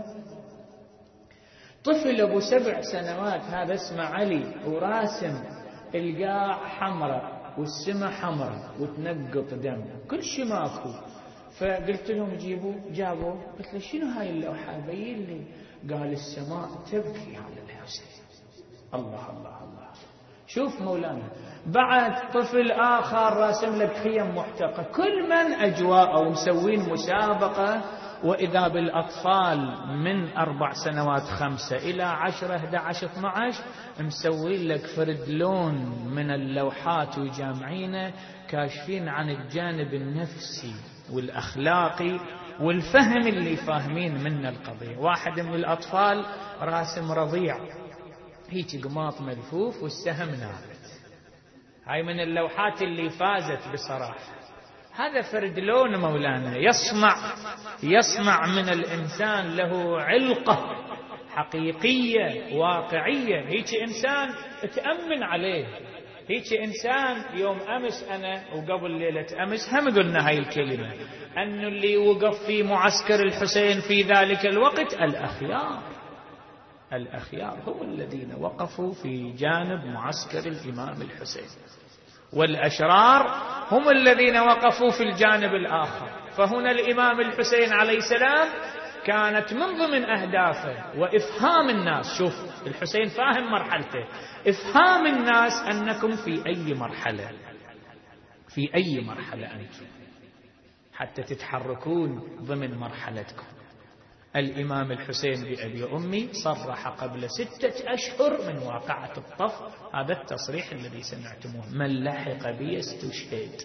طفل أبو سبع سنوات هذا اسمه علي وراسم القاع حمراء والسماء حمراء وتنقط دم كل شي ماكو. فقلت لهم جيبوا، جابوا، قلت له شنو هاي اللوحة؟ بين لي. قال السماء تبكي على الحسين. الله الله الله. شوف مولانا، بعد طفل آخر راسم لك خيم محترقة، كل من أجواء أو مسوين مسابقة، وإذا بالأطفال من أربع سنوات خمسة إلى عشرة إحدى عشر اثنى عشر مسوين لك فرد لون من اللوحات وجامعينه كاشفين عن الجانب النفسي والأخلاقي والفهم اللي فاهمين من القضية. واحد من الأطفال راسم رضيع هيك قماط ملفوف والسهم نابت. هاي من اللوحات اللي فازت بصراحة. هذا فرد لون مولانا يصنع يصنع من الإنسان له علقة حقيقية واقعية. هيك إنسان تأمن عليه، هيك إنسان. يوم أمس أنا وقبل ليلة أمس هم قلنا هاي الكلمة، أن اللي وقف في معسكر الحسين في ذلك الوقت الأخيار. الأخيار هم الذين وقفوا في جانب معسكر الإمام الحسين، والأشرار هم الذين وقفوا في الجانب الآخر. فهنا الإمام الحسين عليه السلام كانت من ضمن أهدافه وإفهام الناس. شوف الحسين فاهم مرحلته، إفهام الناس أنكم في أي مرحلة، في أي مرحلة أنتم، حتى تتحركون ضمن مرحلتكم. الإمام الحسين بأبي أمي صرح قبل ستة أشهر من واقعة الطف، هذا التصريح الذي سمعتموه: من لحق بي استشهد.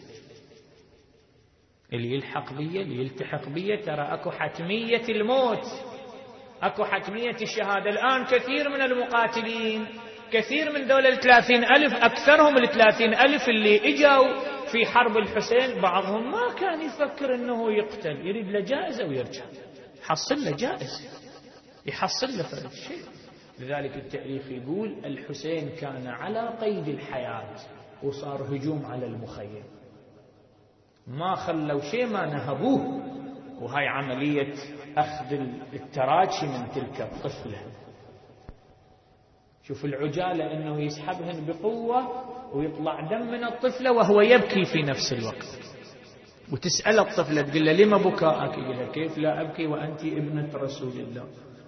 اللي يلحق بي اللي يلتحق بي ترى أكو حتمية الموت، أكو حتمية الشهادة. الآن كثير من المقاتلين، كثير من دولة الثلاثين ألف، أكثرهم الثلاثين ألف اللي إجوا في حرب الحسين، بعضهم ما كان يفكر أنه يقتل، يريد له جائزة ويرجع، يحصل له جائزة، يحصل له فرد شيء. لذلك التاريخ يقول الحسين كان على قيد الحياة وصار هجوم على المخيم، ما خلوا شيء ما نهبوه. وهاي عملية أخذ التراشي من تلك الطفلة. شوف العجالة أنه يسحبهن بقوة ويطلع دم من الطفلة وهو يبكي في نفس الوقت. وتسأل الطفلة تقول له لما بكاءك؟ يقول لها كيف لا أبكي وأنت ابنة رسول الله.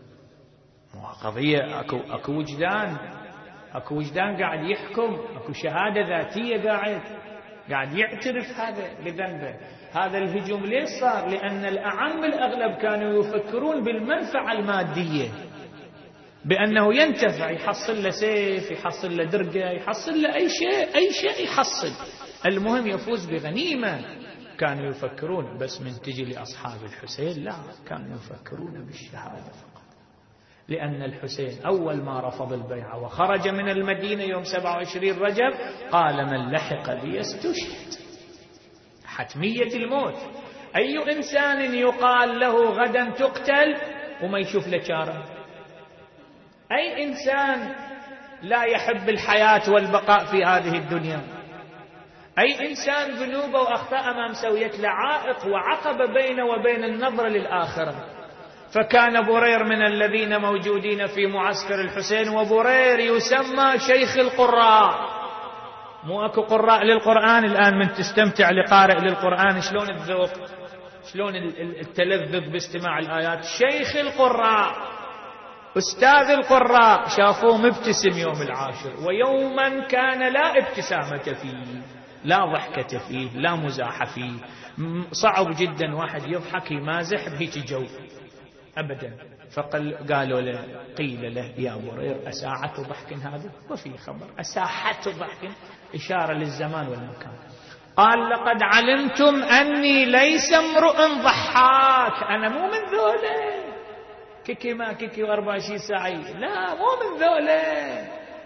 قضية أكو, أكو وجدان، أكو وجدان قاعد يحكم، أكو شهادة ذاتية قاعد قاعد يعترف هذا بذنبه. هذا الهجوم ليش صار؟ لأن الأعم الأغلب كانوا يفكرون بالمنفعة المادية، بأنه ينتفع، يحصل له سيف، يحصل له درقة، يحصل له أي شيء، أي شيء يحصل، المهم يفوز بغنيمة. كانوا يفكرون. بس من تجي لأصحاب الحسين لا، كانوا يفكرون بالشهادة فقط. لأن الحسين أول ما رفض البيعة وخرج من المدينة يوم سبعة وعشرين رجب قال من لحق بي استشهد، حتمية الموت. أي إنسان يقال له غدا تقتل وما يشوف له شارة؟ أي إنسان لا يحب الحياة والبقاء في هذه الدنيا؟ أي إنسان ذنوبه وأخطاء ما مسويت له عائق وعقبة بينه وبين النظر للآخرة. فكان برير من الذين موجودين في معسكر الحسين، وبرير يسمى شيخ القراء. مو أكو قراء للقرآن الآن من تستمتع لقارئ للقرآن شلون الذوق، شلون التلذذ باستماع الآيات. شيخ القراء، أستاذ القراء، شافوه مبتسم يوم العاشر، ويوما كان لا ابتسامة فيه، لا ضحكة فيه، لا مزاح فيه. صعب جدا واحد يضحك يمازح بهيك جو أبدا. فقالوا له، قيل له يا برير أساعة ضحك هذا؟ وفي خبر أساحة ضحك، إشارة للزمان والمكان. قال لقد علمتم أني ليس امرؤ ضحاك، أنا مو من ذولا كيكي ما كيكي وأربع شي ساعي، لا مو من ذولا،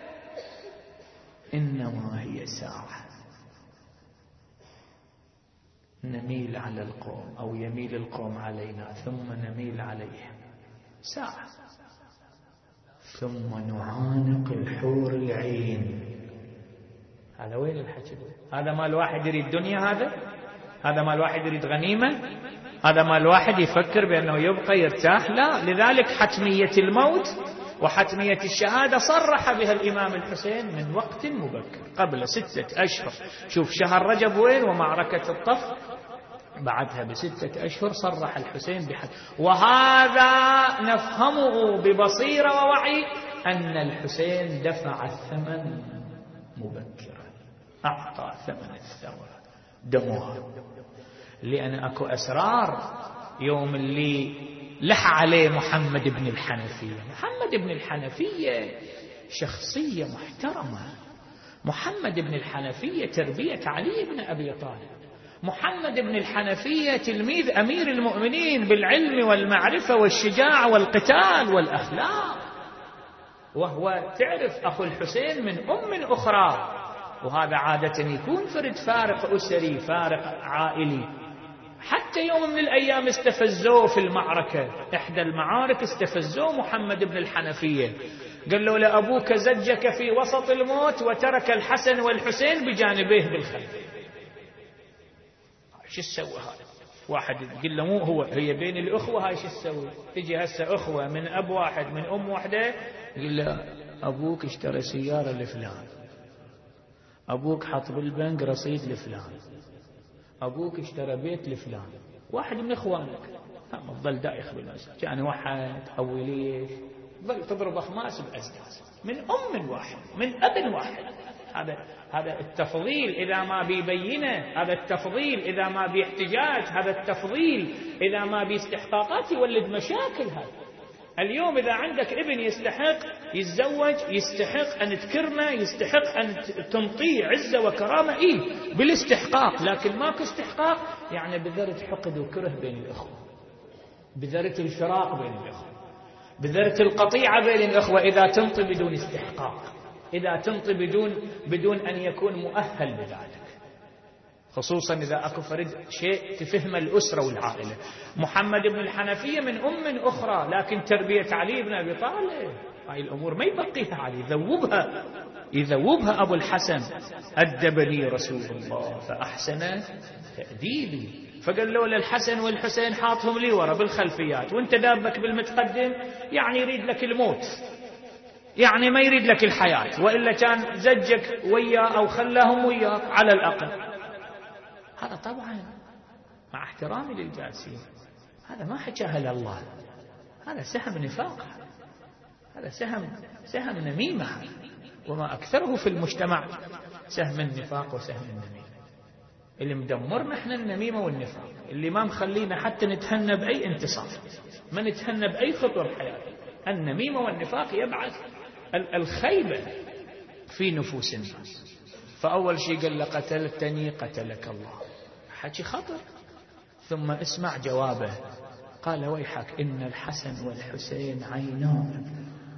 إنما هي ساعة نميل على القوم أو يميل القوم علينا ثم نميل عليهم، ساعة ثم نعانق الحور العين. هذا وين الحكي؟ هذا ما الواحد يريد دنيا، هذا هذا ما الواحد يريد غنيمة، هذا ما الواحد يفكر بأنه يبقى يرتاح، لا. لذلك حتمية الموت وحتمية الشهادة صرح بها الإمام الحسين من وقت مبكر قبل ستة أشهر. شوف شهر رجب وين ومعركة الطف، بعدها بستة أشهر صرح الحسين بحد، وهذا نفهمه ببصيرة ووعي أن الحسين دفع الثمن مبكرا، أعطى ثمن الثورة دمها، لأن أكو أسرار. يوم اللي لح عليه محمد بن الحنفية، محمد بن الحنفية شخصية محترمة، محمد بن الحنفية تربية علي بن أبي طالب، محمد بن الحنفية تلميذ أمير المؤمنين بالعلم والمعرفة والشجاع والقتال والأخلاق، وهو تعرف أخو الحسين من أم أخرى، وهذا عادة يكون فرد فارق أسري فارق عائلي. حتى يوم من الأيام استفزوه في المعركة، إحدى المعارك استفزوه محمد بن الحنفية، قال له لأبوك زجك في وسط الموت وترك الحسن والحسين بجانبيه بالخلف. شو تسوي هذا؟ واحد يقول له مو هو، هي بين الأخوة، هاي شو تسوي؟ تجي هسه أخوة من أب واحد من أم واحدة، يقول له أبوك اشترى سيارة لفلان، أبوك حط بالبنك رصيد لفلان، أبوك اشترى بيت لفلان، واحد من إخوانك، هم تظل دايخ بالمسجد، يعني واحد أو ليش تظل تضرب أخماس بأسداس من أم واحد من أب واحد. هذا هذا التفضيل إذا ما بيبينه، هذا التفضيل إذا ما بيحتجاج، هذا التفضيل إذا ما بيستحقاقات يولد مشاكل. هذا اليوم إذا عندك ابن يستحق يتزوج، يستحق أن تكرمه، يستحق أن تنطيه عزة وكرامة، إيه بالاستحقاق، لكن ماكو استحقاق يعني بذرة حقد وكره بين الأخوة، بذرة الفراق بين الأخوة، بذرة القطيعة بين الأخوة، إذا تنطي بدون استحقاق، إذا تنطي بدون بدون أن يكون مؤهل بذلك، خصوصا إذا أكو فرد شيء تفهم الأسرة والعائلة. محمد بن الحنفية من أم أخرى، لكن تربية علي بن أبي طالب هاي الأمور ما يبقيها علي، يذوبها يذوبها أبو الحسن. أدبني رسول الله فأحسن تأديبي، فقال له للحسن والحسين حاطهم لي ورا بالخلفيات، وانت دابك بالمتقدم، يعني يريد لك الموت، يعني ما يريد لك الحياة، وإلا كان زجك وياه أو خلاهم وياك على الأقل. هذا طبعا مع احترامي للجالسين، هذا ما حكاها لله، هذا سهم نفاق، هذا سهم سهم نميمة، وما أكثره في المجتمع سهم النفاق وسهم النميمة. اللي مدمرنا احنا النميمة والنفاق، اللي ما مخلينا حتى نتهنى بأي انتصار، ما نتهنى بأي خطوة بحياتنا. النميمة والنفاق يبعث الخيبة في نفوس الناس. فأول شيء قال له قتلتني قتلك الله، حكي خطر. ثم اسمع جوابه، قال ويحك إن الحسن والحسين عينان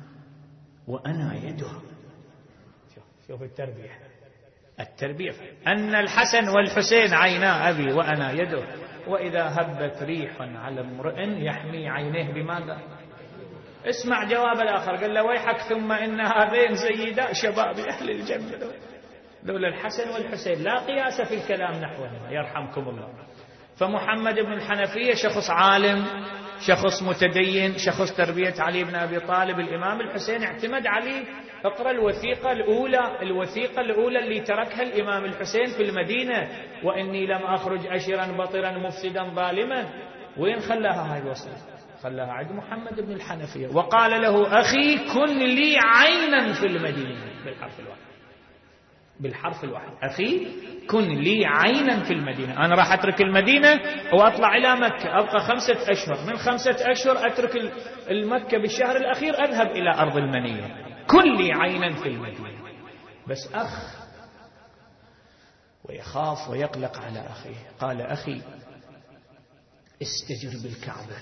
وأنا يده. شوف شوف التربية، التربية أن الحسن والحسين عينا أبي وأنا يده، وإذا هبت ريح على امرئ يحمي عينيه بماذا؟ اسمع جواب الآخر، قال له ويحك ثم إن هذين سيدا شباب أهل الجنة. لولا الحسن والحسين لا قياس في الكلام نحوهما يرحمكم الله. فمحمد بن الحنفية شخص عالم، شخص متدين، شخص تربية علي بن أبي طالب. الإمام الحسين اعتمد عليه. اقرأ الوثيقة الأولى، الوثيقة الأولى اللي تركها الإمام الحسين في المدينة، وإني لم أخرج أشرا بطرا مفسدا ظالما. وين خلاها هاي الوصية؟ خلاها عند محمد بن الحنفية، وقال له أخي كن لي عينا في المدينة، بالحرف الواحد، بالحرف الواحد، أخي كن لي عينا في المدينة. أنا راح أترك المدينة وأطلع إلى مكة، أبقى خمسة أشهر، من خمسة أشهر أترك المكة بالشهر الأخير أذهب إلى أرض المنية، كن لي عينا في المدينة. بس أخ ويخاف ويقلق على أخيه، قال أخي استجر بالكعبة،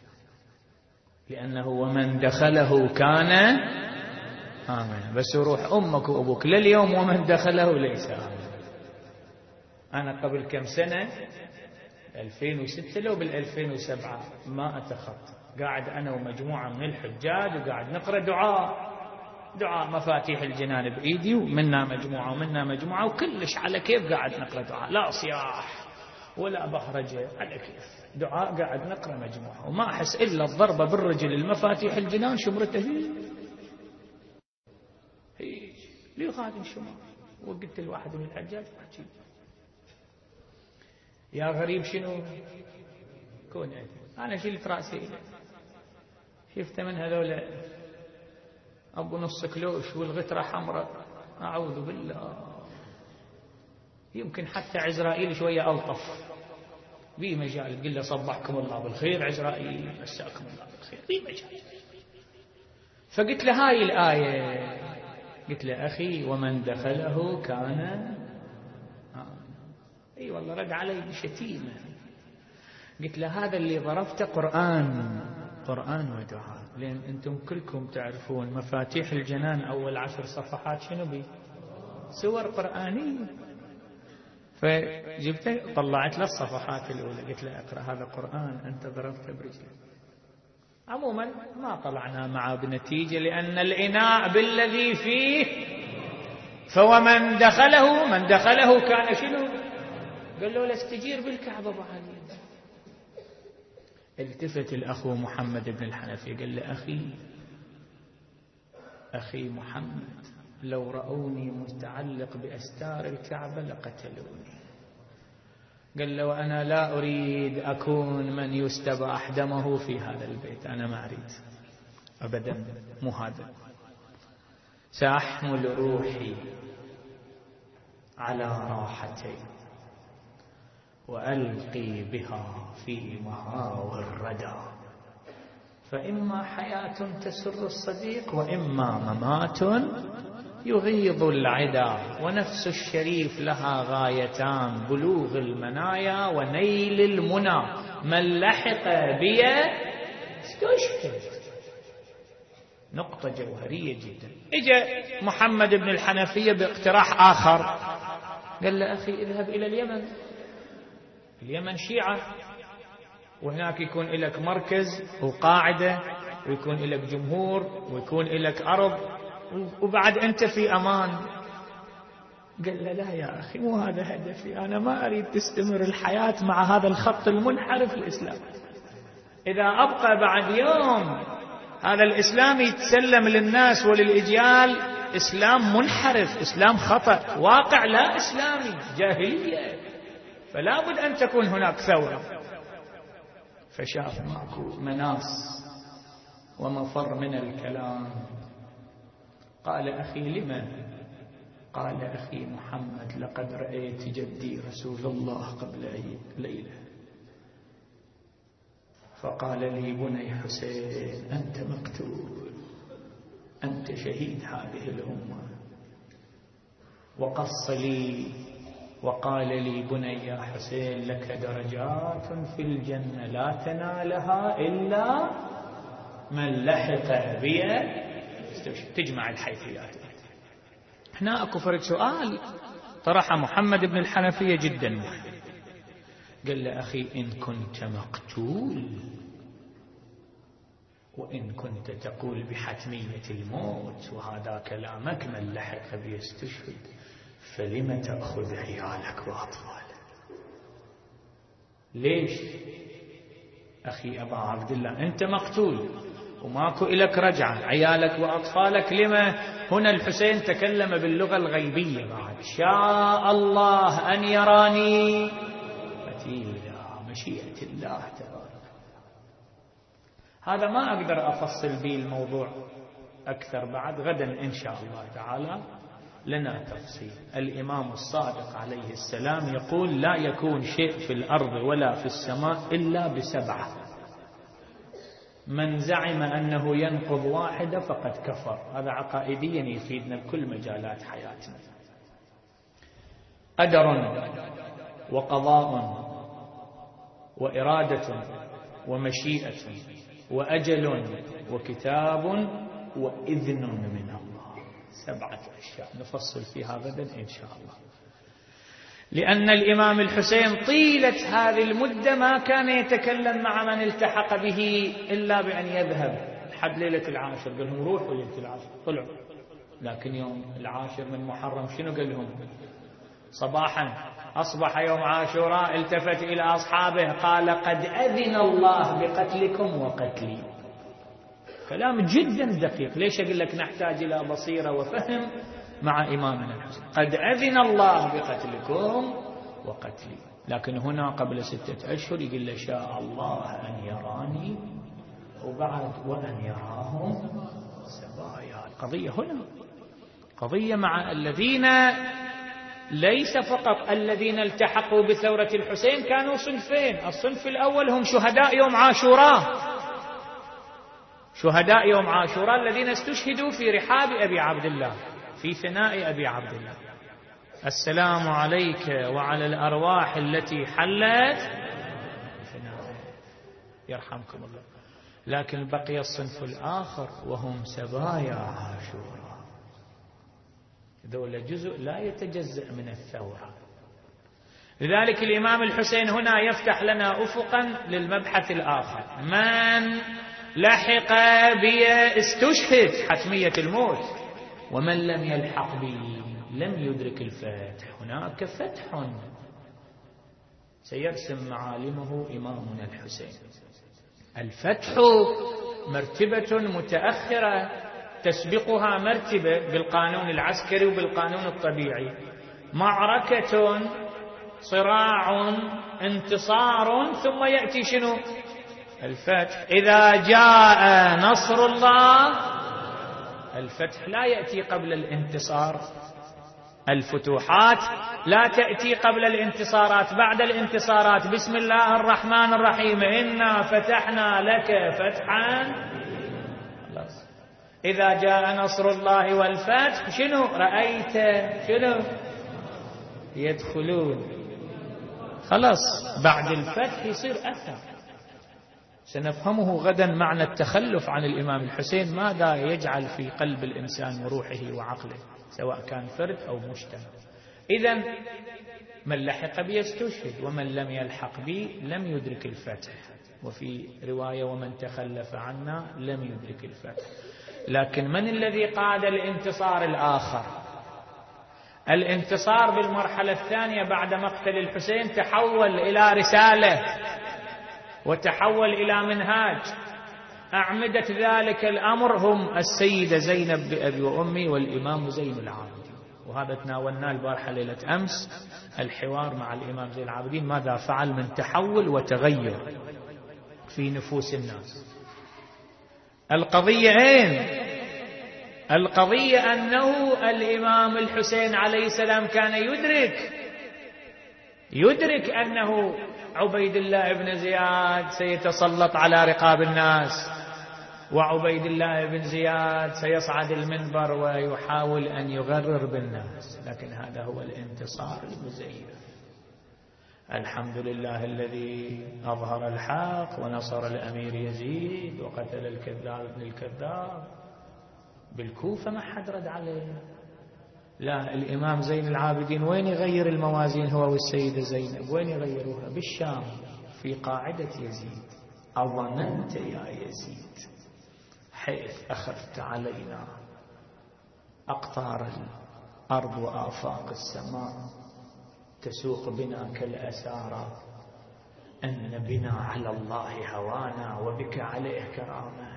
لأنه ومن دخله كان آمين، بس روح أمك وأبوك لليوم ومن دخله ليس آمين. أنا قبل كم سنة ألفين وستة لو بالألفين وسبعة ما أتخطى، قاعد أنا ومجموعة من الحجاج وقاعد نقرأ دعاء دعاء مفاتيح الجنان بإيدي، ومنا مجموعة ومنا مجموعة، وكلش على كيف قاعد نقرأ دعاء، لا صياح ولا بهرجة، على كيف دعاء قاعد نقرأ مجموعة، وما أحس إلا الضربة بالرجل المفاتيح الجنان شمرته هي ليه غادي شمار. وقلت الواحد من الحجاج أحكي يا غريب شنو كون أنا شلت رأسي شفت من هذول أبو نص كلوش والغترة حمراء، أعوذ بالله. يمكن حتى عزرائيل شوية ألطف، بي مجال تقول له صبحكم الله بالخير عزرائيل، مساكم الله بالخير، بي مجال. فقلت له هاي الآية، قلت له أخي ومن دخله كان آه. أي والله رد علي بشتيمة. قلت له هذا اللي ضربته قرآن، قرآن ودعاء، لأن أنتم كلكم تعرفون مفاتيح الجنان أول عشر صفحات شنو بي؟ سور قرآنية. فجبت طلعت له الصفحات الأولى، قلت له اقرأ هذا قرآن أنت ضربته برجلك. عموما ما طلعنا معه بنتيجة، لأن الإناء بالذي فيه، فومن دخله من دخله كان شنو؟ قال له لا استجير بالكعبة أبو علي. التفت الأخو محمد بن الحنفي قال له أخي أخي محمد لو رأوني متعلق بأستار الكعبة لقتلوني. قال له وأنا لا أريد أكون من يستباح دمه في هذا البيت، أنا ما أريد أبدا، مو هذا. سأحمل روحي على راحتي وألقي بها في مهاوى الردى، فإما حياة تسر الصديق وإما ممات يغيظ العدا، ونفس الشريف لها غايتان بلوغ المنايا ونيل المنى، من لحق بي استشهد. نقطة جوهرية جدا. اجى محمد بن الحنفية باقتراح آخر، قال له أخي اذهب إلى اليمن، اليمن شيعة، وهناك يكون لك مركز وقاعدة ويكون لك جمهور ويكون لك أرض وبعد أنت في أمان. قال له لا يا أخي مو هذا هدفي، أنا ما أريد تستمر الحياة مع هذا الخط المنحرف الإسلام. إذا أبقى بعد يوم هذا الإسلام يتسلم للناس وللإجيال إسلام منحرف، إسلام خطأ، واقع لا إسلامي، جاهلية، فلا بد أن تكون هناك ثورة. فشاف ماكو مناص ومفر من الكلام. قال أخي لما؟ قال أخي محمد لقد رأيت جدي رسول الله قبل أي ليلة، فقال لي بني حسين أنت مقتول، أنت شهيد هذه الأمة. وقص لي وقال لي بني يا حسين لك درجات في الجنة لا تنالها إلا من لحق بي. تجمع الحيثيات. هنا أكو فرق سؤال طرح محمد بن الحنفية جدا مهم. قال له أخي إن كنت مقتول وإن كنت تقول بحتمية الموت وهذا كلامك من لحق بي استشهد، فلم تأخذ عيالك وأطفالك؟ ليش أخي أبا عبد الله أنت مقتول وماكو إلك رجعة، عيالك وأطفالك لما؟ هنا الحسين تكلم باللغة الغيبية بعد، شاء الله أن يراني قتيلا، مشيئة الله تبارك. هذا ما أقدر أفصل به الموضوع أكثر، بعد غدا إن شاء الله تعالى لنا تفصيل. الإمام الصادق عليه السلام يقول لا يكون شيء في الأرض ولا في السماء إلا بسبعة، من زعم أنه ينقض واحدة فقد كفر. هذا عقائديا يفيدنا بكل مجالات حياتنا. قدر وقضاء وإرادة ومشيئة وأجل وكتاب وإذن من الله، سبعة أشياء نفصل فيها غدا إن شاء الله. لأن الإمام الحسين طيلة هذه المدة ما كان يتكلم مع من التحق به إلا بأن يذهب لحد ليلة العاشر، قال لهم روحوا ليلة العاشر، طلعوا. لكن يوم العاشر من محرم شنو قال لهم؟ صباحا أصبح يوم عاشوراء، التفت إلى أصحابه قال قد أذن الله بقتلكم وقتلي. كلام جدا دقيق. ليش أقول لك نحتاج إلى بصيرة وفهم مع إمامنا الحسين. قد أذن الله بقتلكم وقتلي. لكن هنا قبل ستة أشهر يقول له شاء الله أن يراني وبعد وأن يراهم سبايا. القضية هنا قضية مع الذين ليس فقط الذين التحقوا بثورة الحسين، كانوا صنفين. الصنف الأول هم شهداء يوم عاشوراء، شهداء يوم عاشوراء الذين استشهدوا في رحاب أبي عبد الله، في ثناء أبي عبد الله. السلام عليك وعلى الأرواح التي حلت يرحمكم الله. لكن بقي الصنف الآخر وهم سبايا عاشوراء، ذولا جزء لا يتجزأ من الثورة. لذلك الإمام الحسين هنا يفتح لنا أفقا للمبحث الآخر. من لحق بي استشهد حتمية الموت، ومن لم يلحق بي لم يدرك الفتح. هناك فتح سيرسم معالمه إمامنا الحسين. الفتح مرتبة متأخرة تسبقها مرتبة بالقانون العسكري وبالقانون الطبيعي. معركة، صراع، انتصار، ثم يأتي شنو؟ الفتح. إذا جاء نصر الله، الفتح لا يأتي قبل الانتصار. الفتوحات لا تأتي قبل الانتصارات، بعد الانتصارات. بسم الله الرحمن الرحيم، إنا فتحنا لك فتحا. إذا جاء نصر الله والفتح شنو؟ رأيت شنو؟ يدخلون. خلاص بعد الفتح يصير أثر. سنفهمه غدا معنى التخلف عن الإمام الحسين، ماذا يجعل في قلب الإنسان وروحه وعقله، سواء كان فرد أو مجتمع. إذن من لحق بي استشهد، ومن لم يلحق بي لم يدرك الفتح. وفي رواية ومن تخلف عنا لم يدرك الفتح. لكن من الذي قاد الانتصار الآخر؟ الانتصار بالمرحلة الثانية بعد مقتل الحسين تحول إلى رسالة، وتحول إلى منهاج. أعمدة ذلك الأمر هم السيدة زينب بأبي وأمي والإمام زين العابدين. وهذا تناولنا البارحة ليلة أمس، الحوار مع الإمام زين العابدين، ماذا فعل من تحول وتغير في نفوس الناس. القضية أين؟ القضية أنه الإمام الحسين عليه السلام كان يدرك يدرك أنه عبيد الله بن زياد سيتسلط على رقاب الناس، وعبيد الله بن زياد سيصعد المنبر ويحاول أن يغرر بالناس. لكن هذا هو الانتصار المزيف. الحمد لله الذي أظهر الحق ونصر الأمير يزيد وقتل الكذاب ابن الكذاب. بالكوفة ما حد رد عليه. لا، الإمام زين العابدين وين يغير الموازين هو والسيدة زينب؟ وين يغيروها؟ بالشام في قاعدة يزيد. أظننت يا يزيد حيث أخذت علينا أقطار الأرض وآفاق السماء تسوق بنا كالأسارى، أن بنا على الله هوانا وبك عليه كرامة،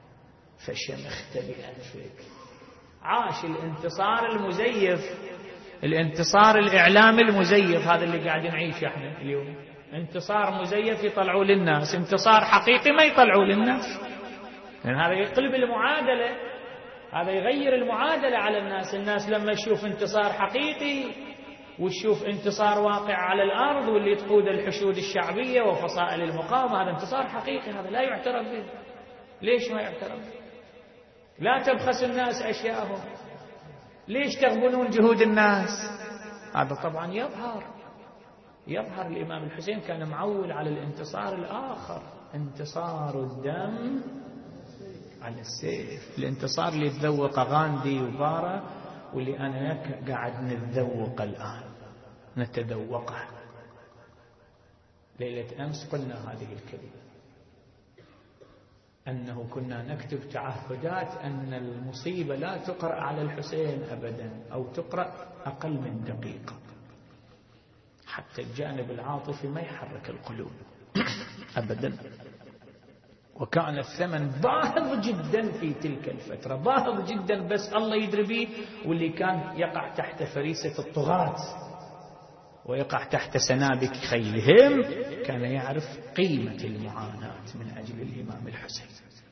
فشمخت بأنفك. عاش الانتصار المزيف، الانتصار الإعلامي المزيف، هذا اللي قاعد نعيشه احنا اليوم. انتصار مزيف يطلعوا للناس، انتصار حقيقي ما يطلعوا للناس. لأن هذا يقلب المعادلة، هذا يغير المعادلة على الناس. الناس لما تشوف انتصار حقيقي وتشوف انتصار واقع على الأرض، واللي تقود الحشود الشعبية وفصائل المقاومة، هذا انتصار حقيقي، هذا لا يعترف به. ليش ما يعترف به؟ لا تبخسوا الناس أشياءهم، ليش تغبنون جهود الناس؟ هذا طبعا يظهر يظهر الإمام الحسين كان معول على الانتصار الآخر، انتصار الدم على السيف، الانتصار اللي تذوق غاندي وبارا، واللي أنا قاعد نتذوق الآن، نتذوقه. ليلة أمس قلنا هذه الكلمة، أنه كنا نكتب تعهدات أن المصيبة لا تقرأ على الحسين أبدا، أو تقرأ أقل من دقيقة، حتى الجانب العاطفي ما يحرك القلوب أبدا. وكان الثمن باهظ جدا في تلك الفترة، باهظ جدا، بس الله يدري به، واللي كان يقع تحت فريسة الطغاة ويقع تحت سنابك خيلهم، كان يعرف قيمة المعاناة من أجل الإمام الحسين.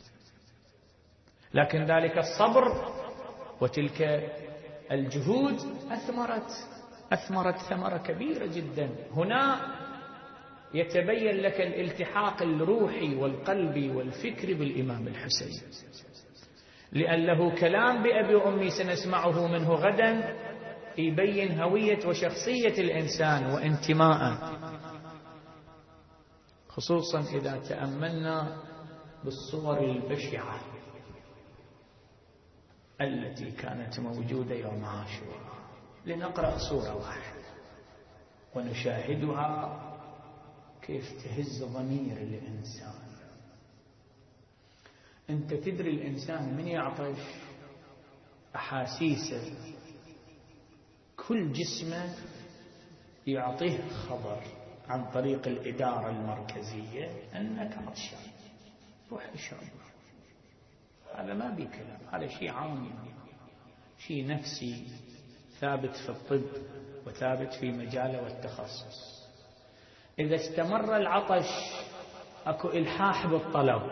لكن ذلك الصبر وتلك الجهود أثمرت أثمرت ثمرة كبيرة جدا. هنا يتبين لك الالتحاق الروحي والقلبي والفكري بالإمام الحسين، لأن له كلام بأبي وأمي سنسمعه منه غدا يبين هوية وشخصية الإنسان وانتماءه، خصوصا إذا تأملنا بالصور البشعة التي كانت موجودة يوم عاشوراء. لنقرأ صورة واحدة ونشاهدها كيف تهز ضمير الإنسان. أنت تدري الإنسان من يعطش أحاسيسه كل جسمه يعطيه خبر عن طريق الإدارة المركزية أنك عطشان، روح اشرب. هذا ما بي كلام، هذا شيء عام، شيء نفسي ثابت في الطب وثابت في مجاله والتخصص. إذا استمر العطش أكو إلحاح بالطلب،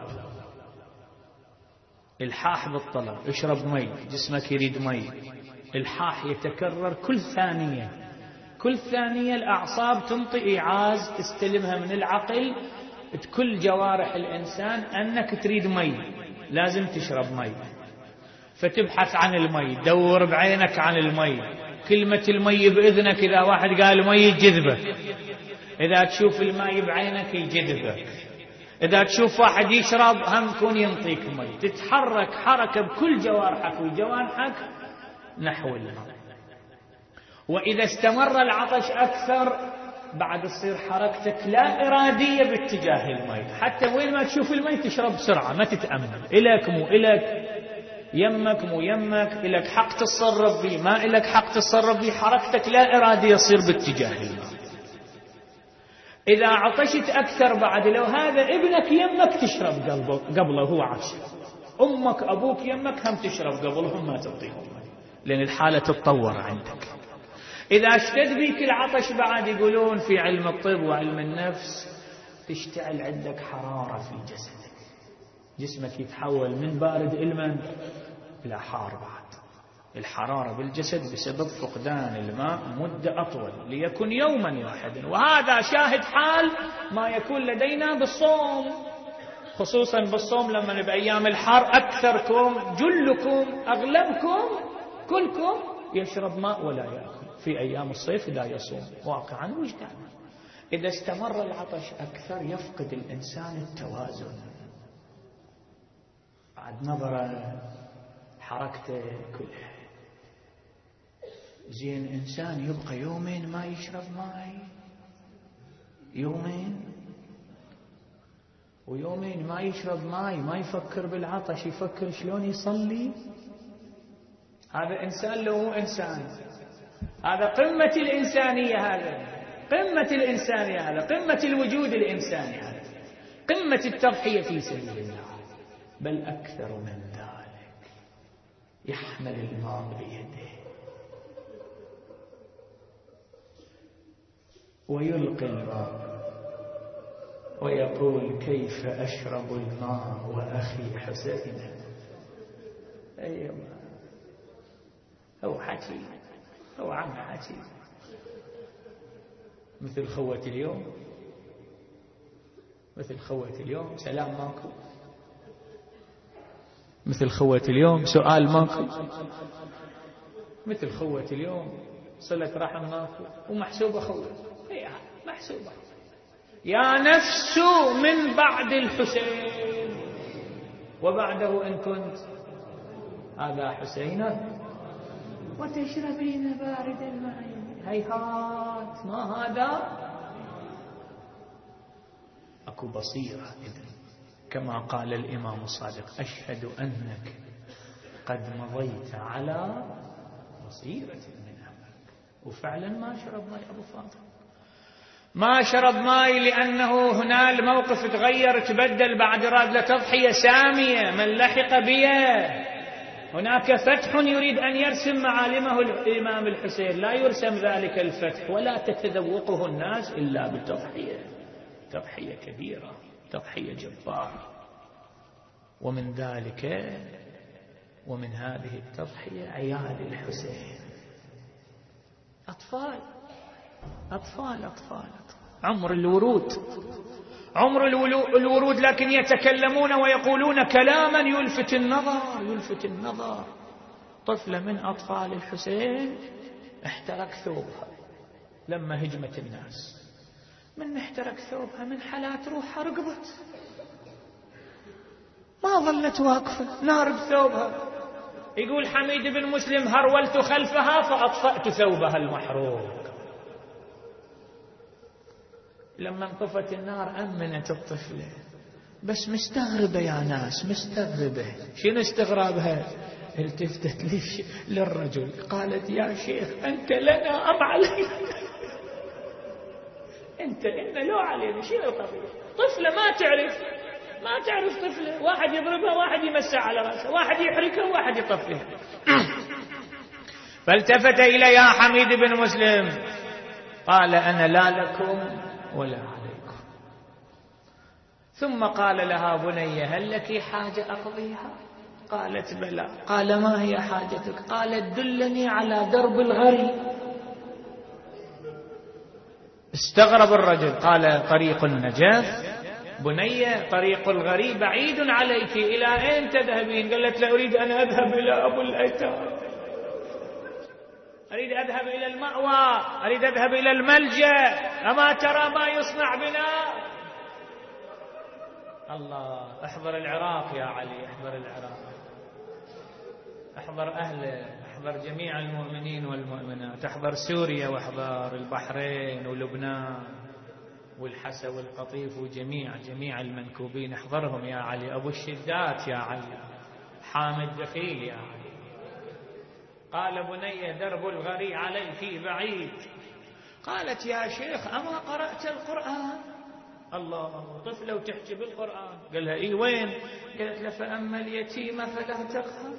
إلحاح بالطلب، اشرب مي، جسمك يريد مي، إلحاح يتكرر كل ثانية، كل ثانية الأعصاب تنطي إيعاز تستلمها من العقل، كل جوارح الإنسان أنك تريد مي، لازم تشرب مي، فتبحث عن المي، دور بعينك عن المي، كلمة المي بإذنك، إذا واحد قال مي يجذبك، إذا تشوف الماء بعينك يجذبك، إذا تشوف واحد يشرب هم يكون ينطيك مي، تتحرك حركة بكل جوارحك وجوانحك نحو الماء. وإذا استمر العطش أكثر بعد تصير حركتك لا إرادية باتجاه الماء، حتى وين ما تشوف الماء تشرب بسرعة ما تتأمل، إلك مو إلك، يمك مو يمك، إلك حق تتصرف به ما إلك حق تتصرف به، حركتك لا إرادية يصير باتجاه الماء. إذا عطشت أكثر بعد، لو هذا ابنك يمك تشرب قلبه قبله هو عطش، أمك أبوك يمك هم تشرب قبلهم ما تعطيهم، لأن الحالة تتطور عندك. إذا اشتد بيك العطش بعد، يقولون في علم الطب وعلم النفس تشتعل عندك حرارة في جسدك، جسمك يتحول من بارد إلى إلى حار. بعد الحرارة بالجسد بسبب فقدان الماء مدة أطول ليكن يوما واحدا، وهذا شاهد حال ما يكون لدينا بالصوم، خصوصا بالصوم لما بأيام الحار أكثركم جلكم أغلبكم كلكم يشرب ماء ولا يأكل، في أيام الصيف لا يصوم واقعا وجدانا. إذا استمر العطش أكثر يفقد الإنسان التوازن، بعد نظرة حركته كلها. زين إنسان يبقى يومين ما يشرب ماء، يومين ويومين ما يشرب ماء، ما يفكر بالعطش، يفكر شلون يصلي. هذا إنسان لو مو إنسان، هذا قمة الإنسانية، هذا قمة الإنسانية، هذا قمة الوجود الإنساني، هذا قمة التضحية في سبيل الله. بل أكثر من ذلك، يحمل الماء بيده ويلقي الماء ويقول كيف أشرب الماء وأخي حسين. أيوة هو حكي، هو عم حكي مثل خوة اليوم، مثل خوة اليوم سلام ماكو، مثل خوة اليوم سؤال ماكو، مثل خوة اليوم صلة رحم ماكو، ومحسوبة خوة، هي محسوبة. يا نفس من بعد الحسين وبعده إن كنت هذا حسينه وتشربين بارد الماء، هيهات ما هذا. أكو بصيرة إذن كما قال الإمام الصادق أشهد أنك قد مضيت على بصيرة من أمرك. وفعلا ما شرب ماء أبو فاضل، ما شرب ماء، لأنه هنا الموقف تغير تبدل بعد راد لتضحية سامية من لحق بيه. هناك فتح يريد أن يرسم معالمه الإمام الحسين، لا يرسم ذلك الفتح ولا تتذوقه الناس إلا بتضحية، تضحية كبيرة، تضحية جبارة. ومن ذلك ومن هذه التضحية عيال الحسين، أطفال أطفال أطفال عمر الورود، عمر الورود، لكن يتكلمون ويقولون كلاما يلفت النظر يلفت النظر. طفلة من أطفال الحسين احترق ثوبها لما هجمت الناس، من احترق ثوبها من حالات روحها رقبت، ما ظلت واقفة، نار بثوبها. يقول حميد بن مسلم هرولت خلفها فأطفأت ثوبها المحروق. لما انطفت النار أمنت الطفلة، بس مستغربة يا ناس، مستغربة. شنو استغرابها؟ التفتت ليش للرجل قالت يا شيخ أنت لنا أم علينا؟ أنت لنا لو علينا، شنو القضية؟ طفلة ما تعرف ما تعرف طفلة، واحد يضربها واحد يمسع على رأسها، واحد يحركها واحد يطفيها. فالتفت إلى يا حميد بن مسلم قال أنا لا لكم ولا عليكم. ثم قال لها بني هل لك حاجة أقضيها؟ قالت بلى. قال ما هي حاجتك؟ قالت دلني على درب الغري. استغرب الرجل، قال طريق النجاة بني، طريق الغري بعيد عليك، إلى أين تذهبين؟ قالت لا أريد أن أذهب إلى أبو الأيتام، أريد أذهب إلى المأوى، أريد أذهب إلى الملجأ، أما ترى ما يصنع بنا؟ الله، احضر العراق يا علي، احضر العراق، احضر أهله، احضر جميع المؤمنين والمؤمنات، احضر سوريا واحضر البحرين ولبنان والحسا والقطيف وجميع جميع المنكوبين، احضرهم يا علي، أبو الشدات يا علي، حامد دخيل يا علي. قال بني درب الغري عليك بعيد. قالت يا شيخ أما قرأت القرآن؟ الله، طفلة وتحكي بالقرآن. قال لها إيه وين؟ قالت له فأما اليتيم فلا تقهر.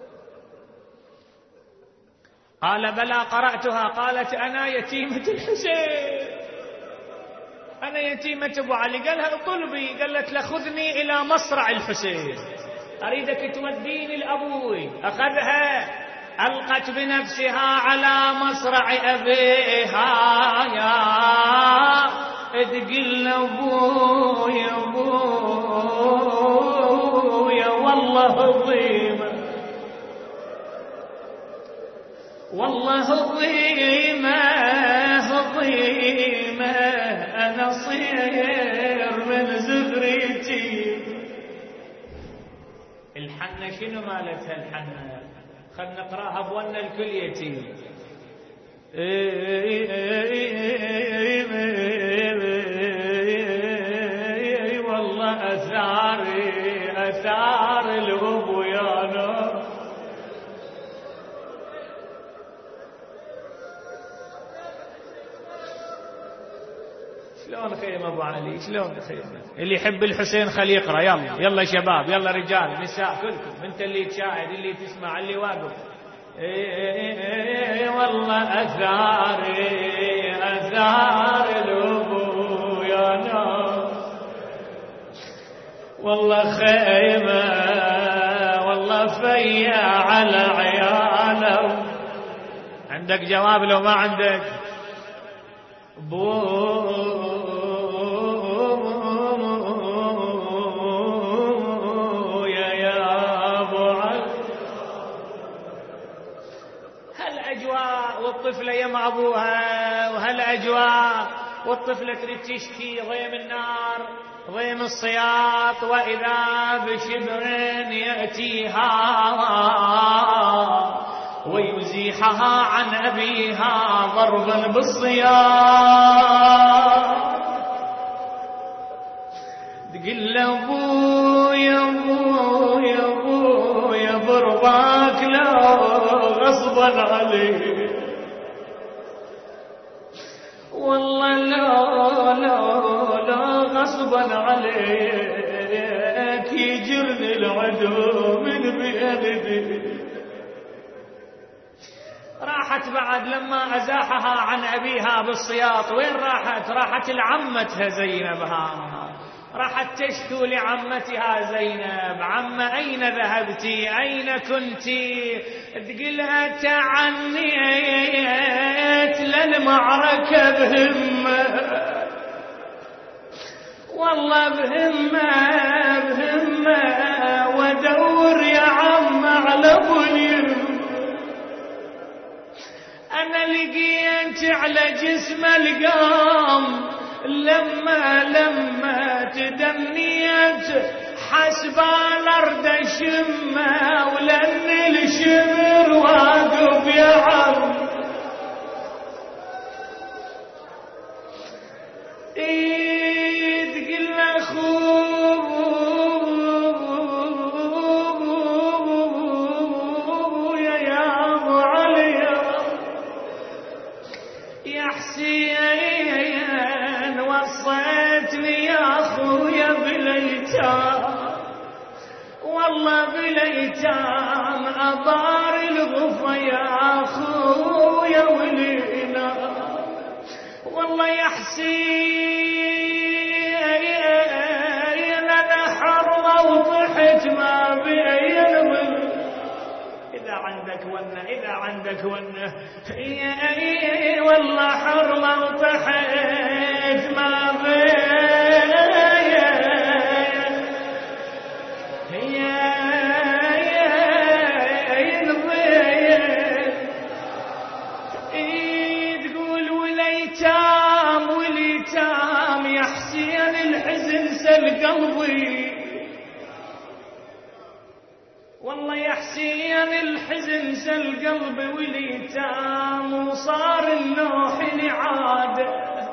قال بلى قرأتها. قالت أنا يتيمة الحسين، أنا يتيمة أبو علي. قال لها طلبي. قالت له خذني إلى مصرع الحسين، أريدك توديني لأبوي. أخذها، ألقت بنفسها على مصرع أبيها، يا تقل أبويا أبويا والله عظيمة، والله عظيمة عظيمة، أنا صير من زغريتي. الحنة شنو مالتها الحنة؟ خلنا نقراها بون الكليتي. والله أثاري أثار الأبو يا نور. شلون خيمة أبو علي؟ شلون خيمة؟ اللي يحب الحسين خلي يقرأ. يلا يلا شباب، يلا رجال نساء كلكم، انت اللي تشاهد اللي تسمع اللي واقف. إيه والله أثاري أثار الأبو يا نور، والله خيمة والله فيا على عياله. عندك جواب لو ما عندك؟ بو والطفلة يمع أبوها، وهالأجواء والطفلة تريد تشكي ضيم النار ضيم الصياط، وإذا بشبر يأتيها ويزيحها عن أبيها ضربا بالصياط. تقول أبويا أبويا أبويا برضاك لا غصبا عليه، والله لا لا لا غصبا عليك يجرني العدو من بيدي. راحت بعد لما أزاحها عن أبيها بالسياط، وين راحت؟ راحت لعمتها زينبها، راحت تشكو لعمتها زينب: عم أين ذهبتي؟ أين كنتي؟ تقلها: تعنيت للمعركة بهمة، والله بهمة بهمة، ودور يا عم على ابو اليم. أنا لقيت على جسم القام لما لما تدنيت، حسب الأرض شمة، ولأن الشمر واقف يا عم. إيد قل أخويا يا أبو علي يا حسين، وصيتني يا أخويا بالأيتام، والله بالأيتام أبار الغفا يا أخويا ولينا، والله يا حسين أنا حرمة وطحت ما بين. إذا عندك ونة، إذا عندك ونة، والله حرمة وطحت ما بين، تقول والأيتام والأيتام يا حسين الحزن سل قلبي، والله يا حسين الحزن سل قلبي والأيتام، وصار النوح لعاده،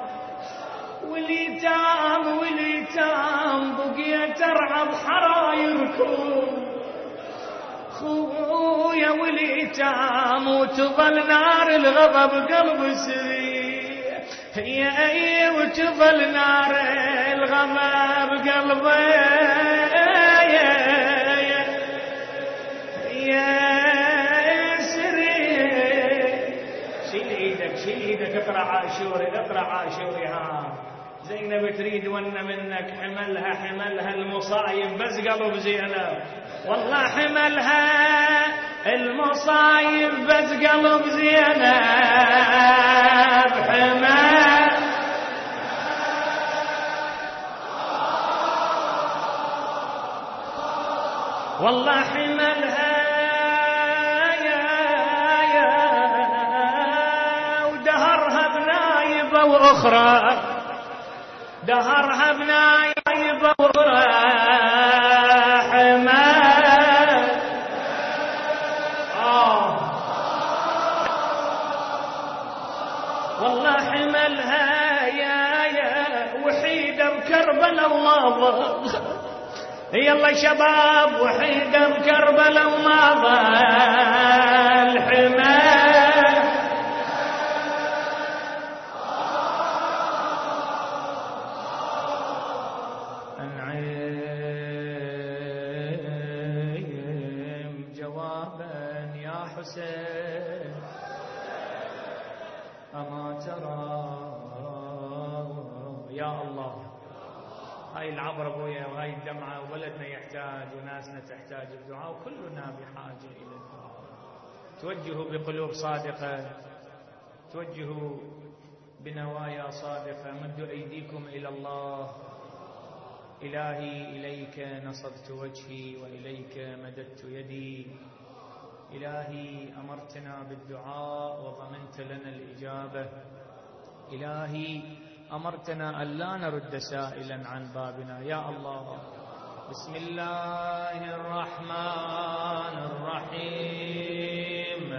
والأيتام والأيتام بقيت أرعى بحرايركم خويا والأيتام، وتظل نار الغضب قلب سري، هي أي وتظل نار الغضب قلبي يا سري. شيل ايدك، شيل ايدك، اقرا عاشوري، اقرا عاشوري. ها زينب تريد ون منك، حملها حملها المصايب بس قلب زينب، والله حملها المصايب بس قلب زينب، حمل والله حملها يا يا، ودهرها بنايبة وأخرى، دهرها بنايبة وأخرى، حمل آه والله حملها يا يا، وحيدة بكربلة وما ظل، يلا شباب وحيدة بكربلة وما ظل، حمل أنعم جوابا يا حسين، أما ترى يا الله. هاي العبرة ابويا وهاي الدمعة، وبلدنا يحتاج وناسنا تحتاج الدعاء، وكلنا بحاجة إلى الدعاء. توجهوا بقلوب صادقة، توجهوا بنوايا صادقة، مدوا أيديكم إلى الله. إلهي إليك نصبت وجهي وإليك مددت يدي، إلهي أمرتنا بالدعاء وضمنت لنا الإجابة، إلهي أمرتنا أن لا نرد سائلا عن بابنا يا الله. بسم الله الرحمن الرحيم.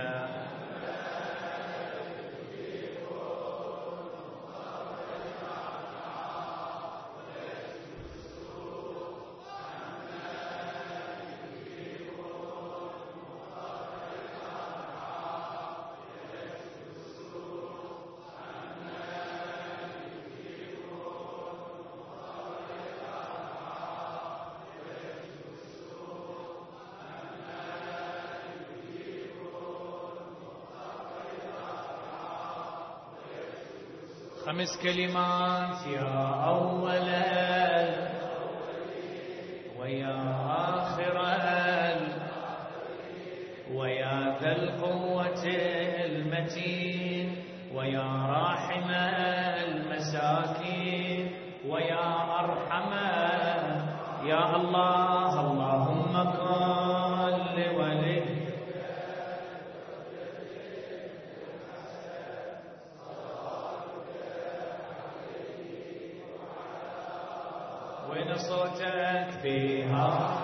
خمس كلمات: يا أولا ويا آخرا ويا ذا القوة المتين ويا راحم المساكين ويا أرحم. يا الله اللهم قل لولي وين صوتك فيها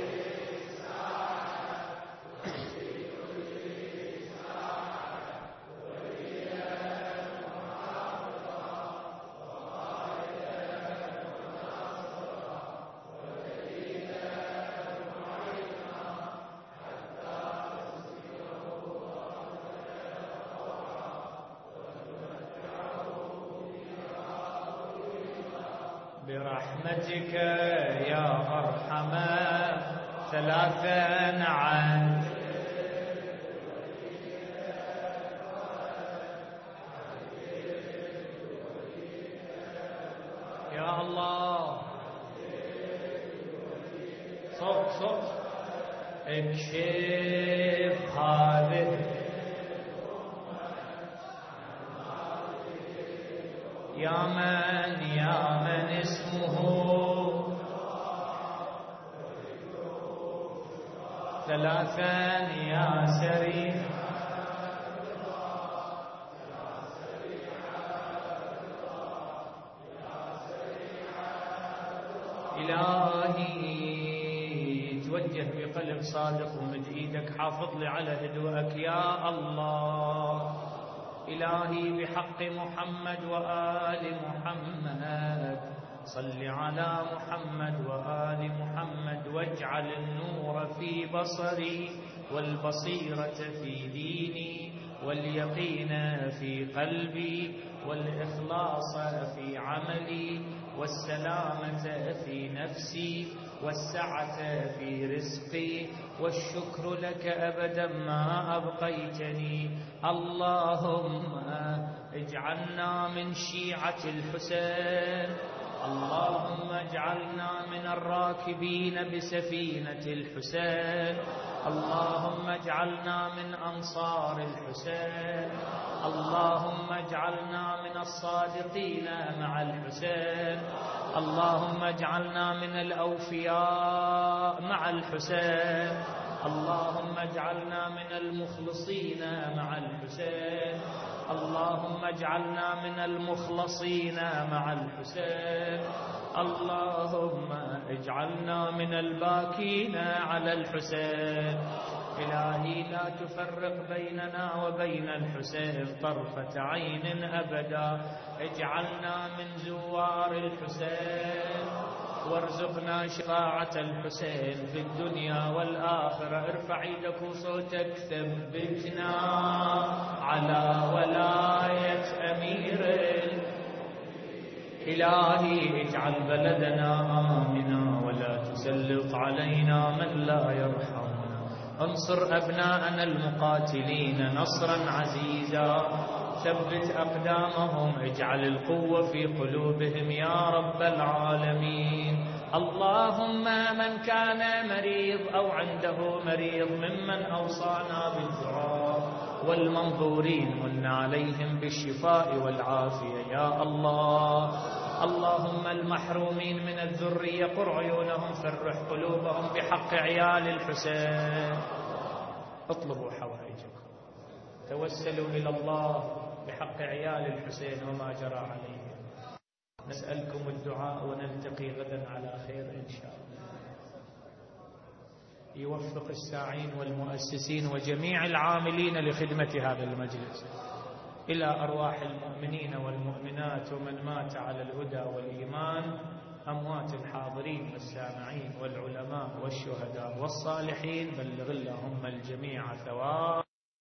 برحمتك يا أرحم. ثلاثا عن يا الله صوت صوت اكشف هذه يا من يا من اسمه ثلاثا يا سريع إلهي توجه بقلب صادق ومد ايدك حافظ لي على هدوءك يا الله. إلهي بحق محمد وآل محمد صل على محمد وآل محمد واجعل النور في بصري والبصيرة في ديني واليقين في قلبي والإخلاص في عملي والسلامة في نفسي والسعة في رزقي والشكر لك أبدا ما أبقيتني. اللهم اجعلنا من شيعة الحسين. اللهم اجعلنا من الراكبين بسفينة الحسين. اللهم اجعلنا من أنصار الحسين. اللهم اجعلنا من الصادقين مع الحسين. اللهم اجعلنا من الأوفياء مع الحسين. اللهم اجعلنا من المخلصين مع الحسين. اللهم اجعلنا من المخلصين مع الحسين. اللهم اجعلنا من الباكين على الحسين. إلهي لا تفرق بيننا وبين الحسين طرفة عين أبدا. اجعلنا من زوار الحسين وارزقنا شفاعة الحسين في الدنيا والآخرة. ارفع يدك وصوتك: ثبتنا على ولاية أمير. إلهي اجعل بلدنا آمنا ولا تسلط علينا من لا يرحمنا. انصر أبناءنا المقاتلين نصرا عزيزا. ثبت أقدامهم. اجعل القوة في قلوبهم يا رب العالمين. اللهم من كان مريض أو عنده مريض ممن أوصانا بالدعاء والمنظورين من عليهم بالشفاء والعافية يا الله. اللهم المحرومين من الذرية قر عيونهم فرح قلوبهم بحق عيال الحسين. اطلبوا حوائجكم. توسلوا إلى الله بحق عيال الحسين وما جرى عليهم. نسألكم الدعاء ونلتقي غدا على خير إن شاء الله. يوفق الساعين والمؤسسين وجميع العاملين لخدمة هذا المجلس إلى أرواح المؤمنين والمؤمنات ومن مات على الهدى والإيمان، أموات الحاضرين والسامعين والعلماء والشهداء والصالحين. بلغ اللهم الجميع ثواب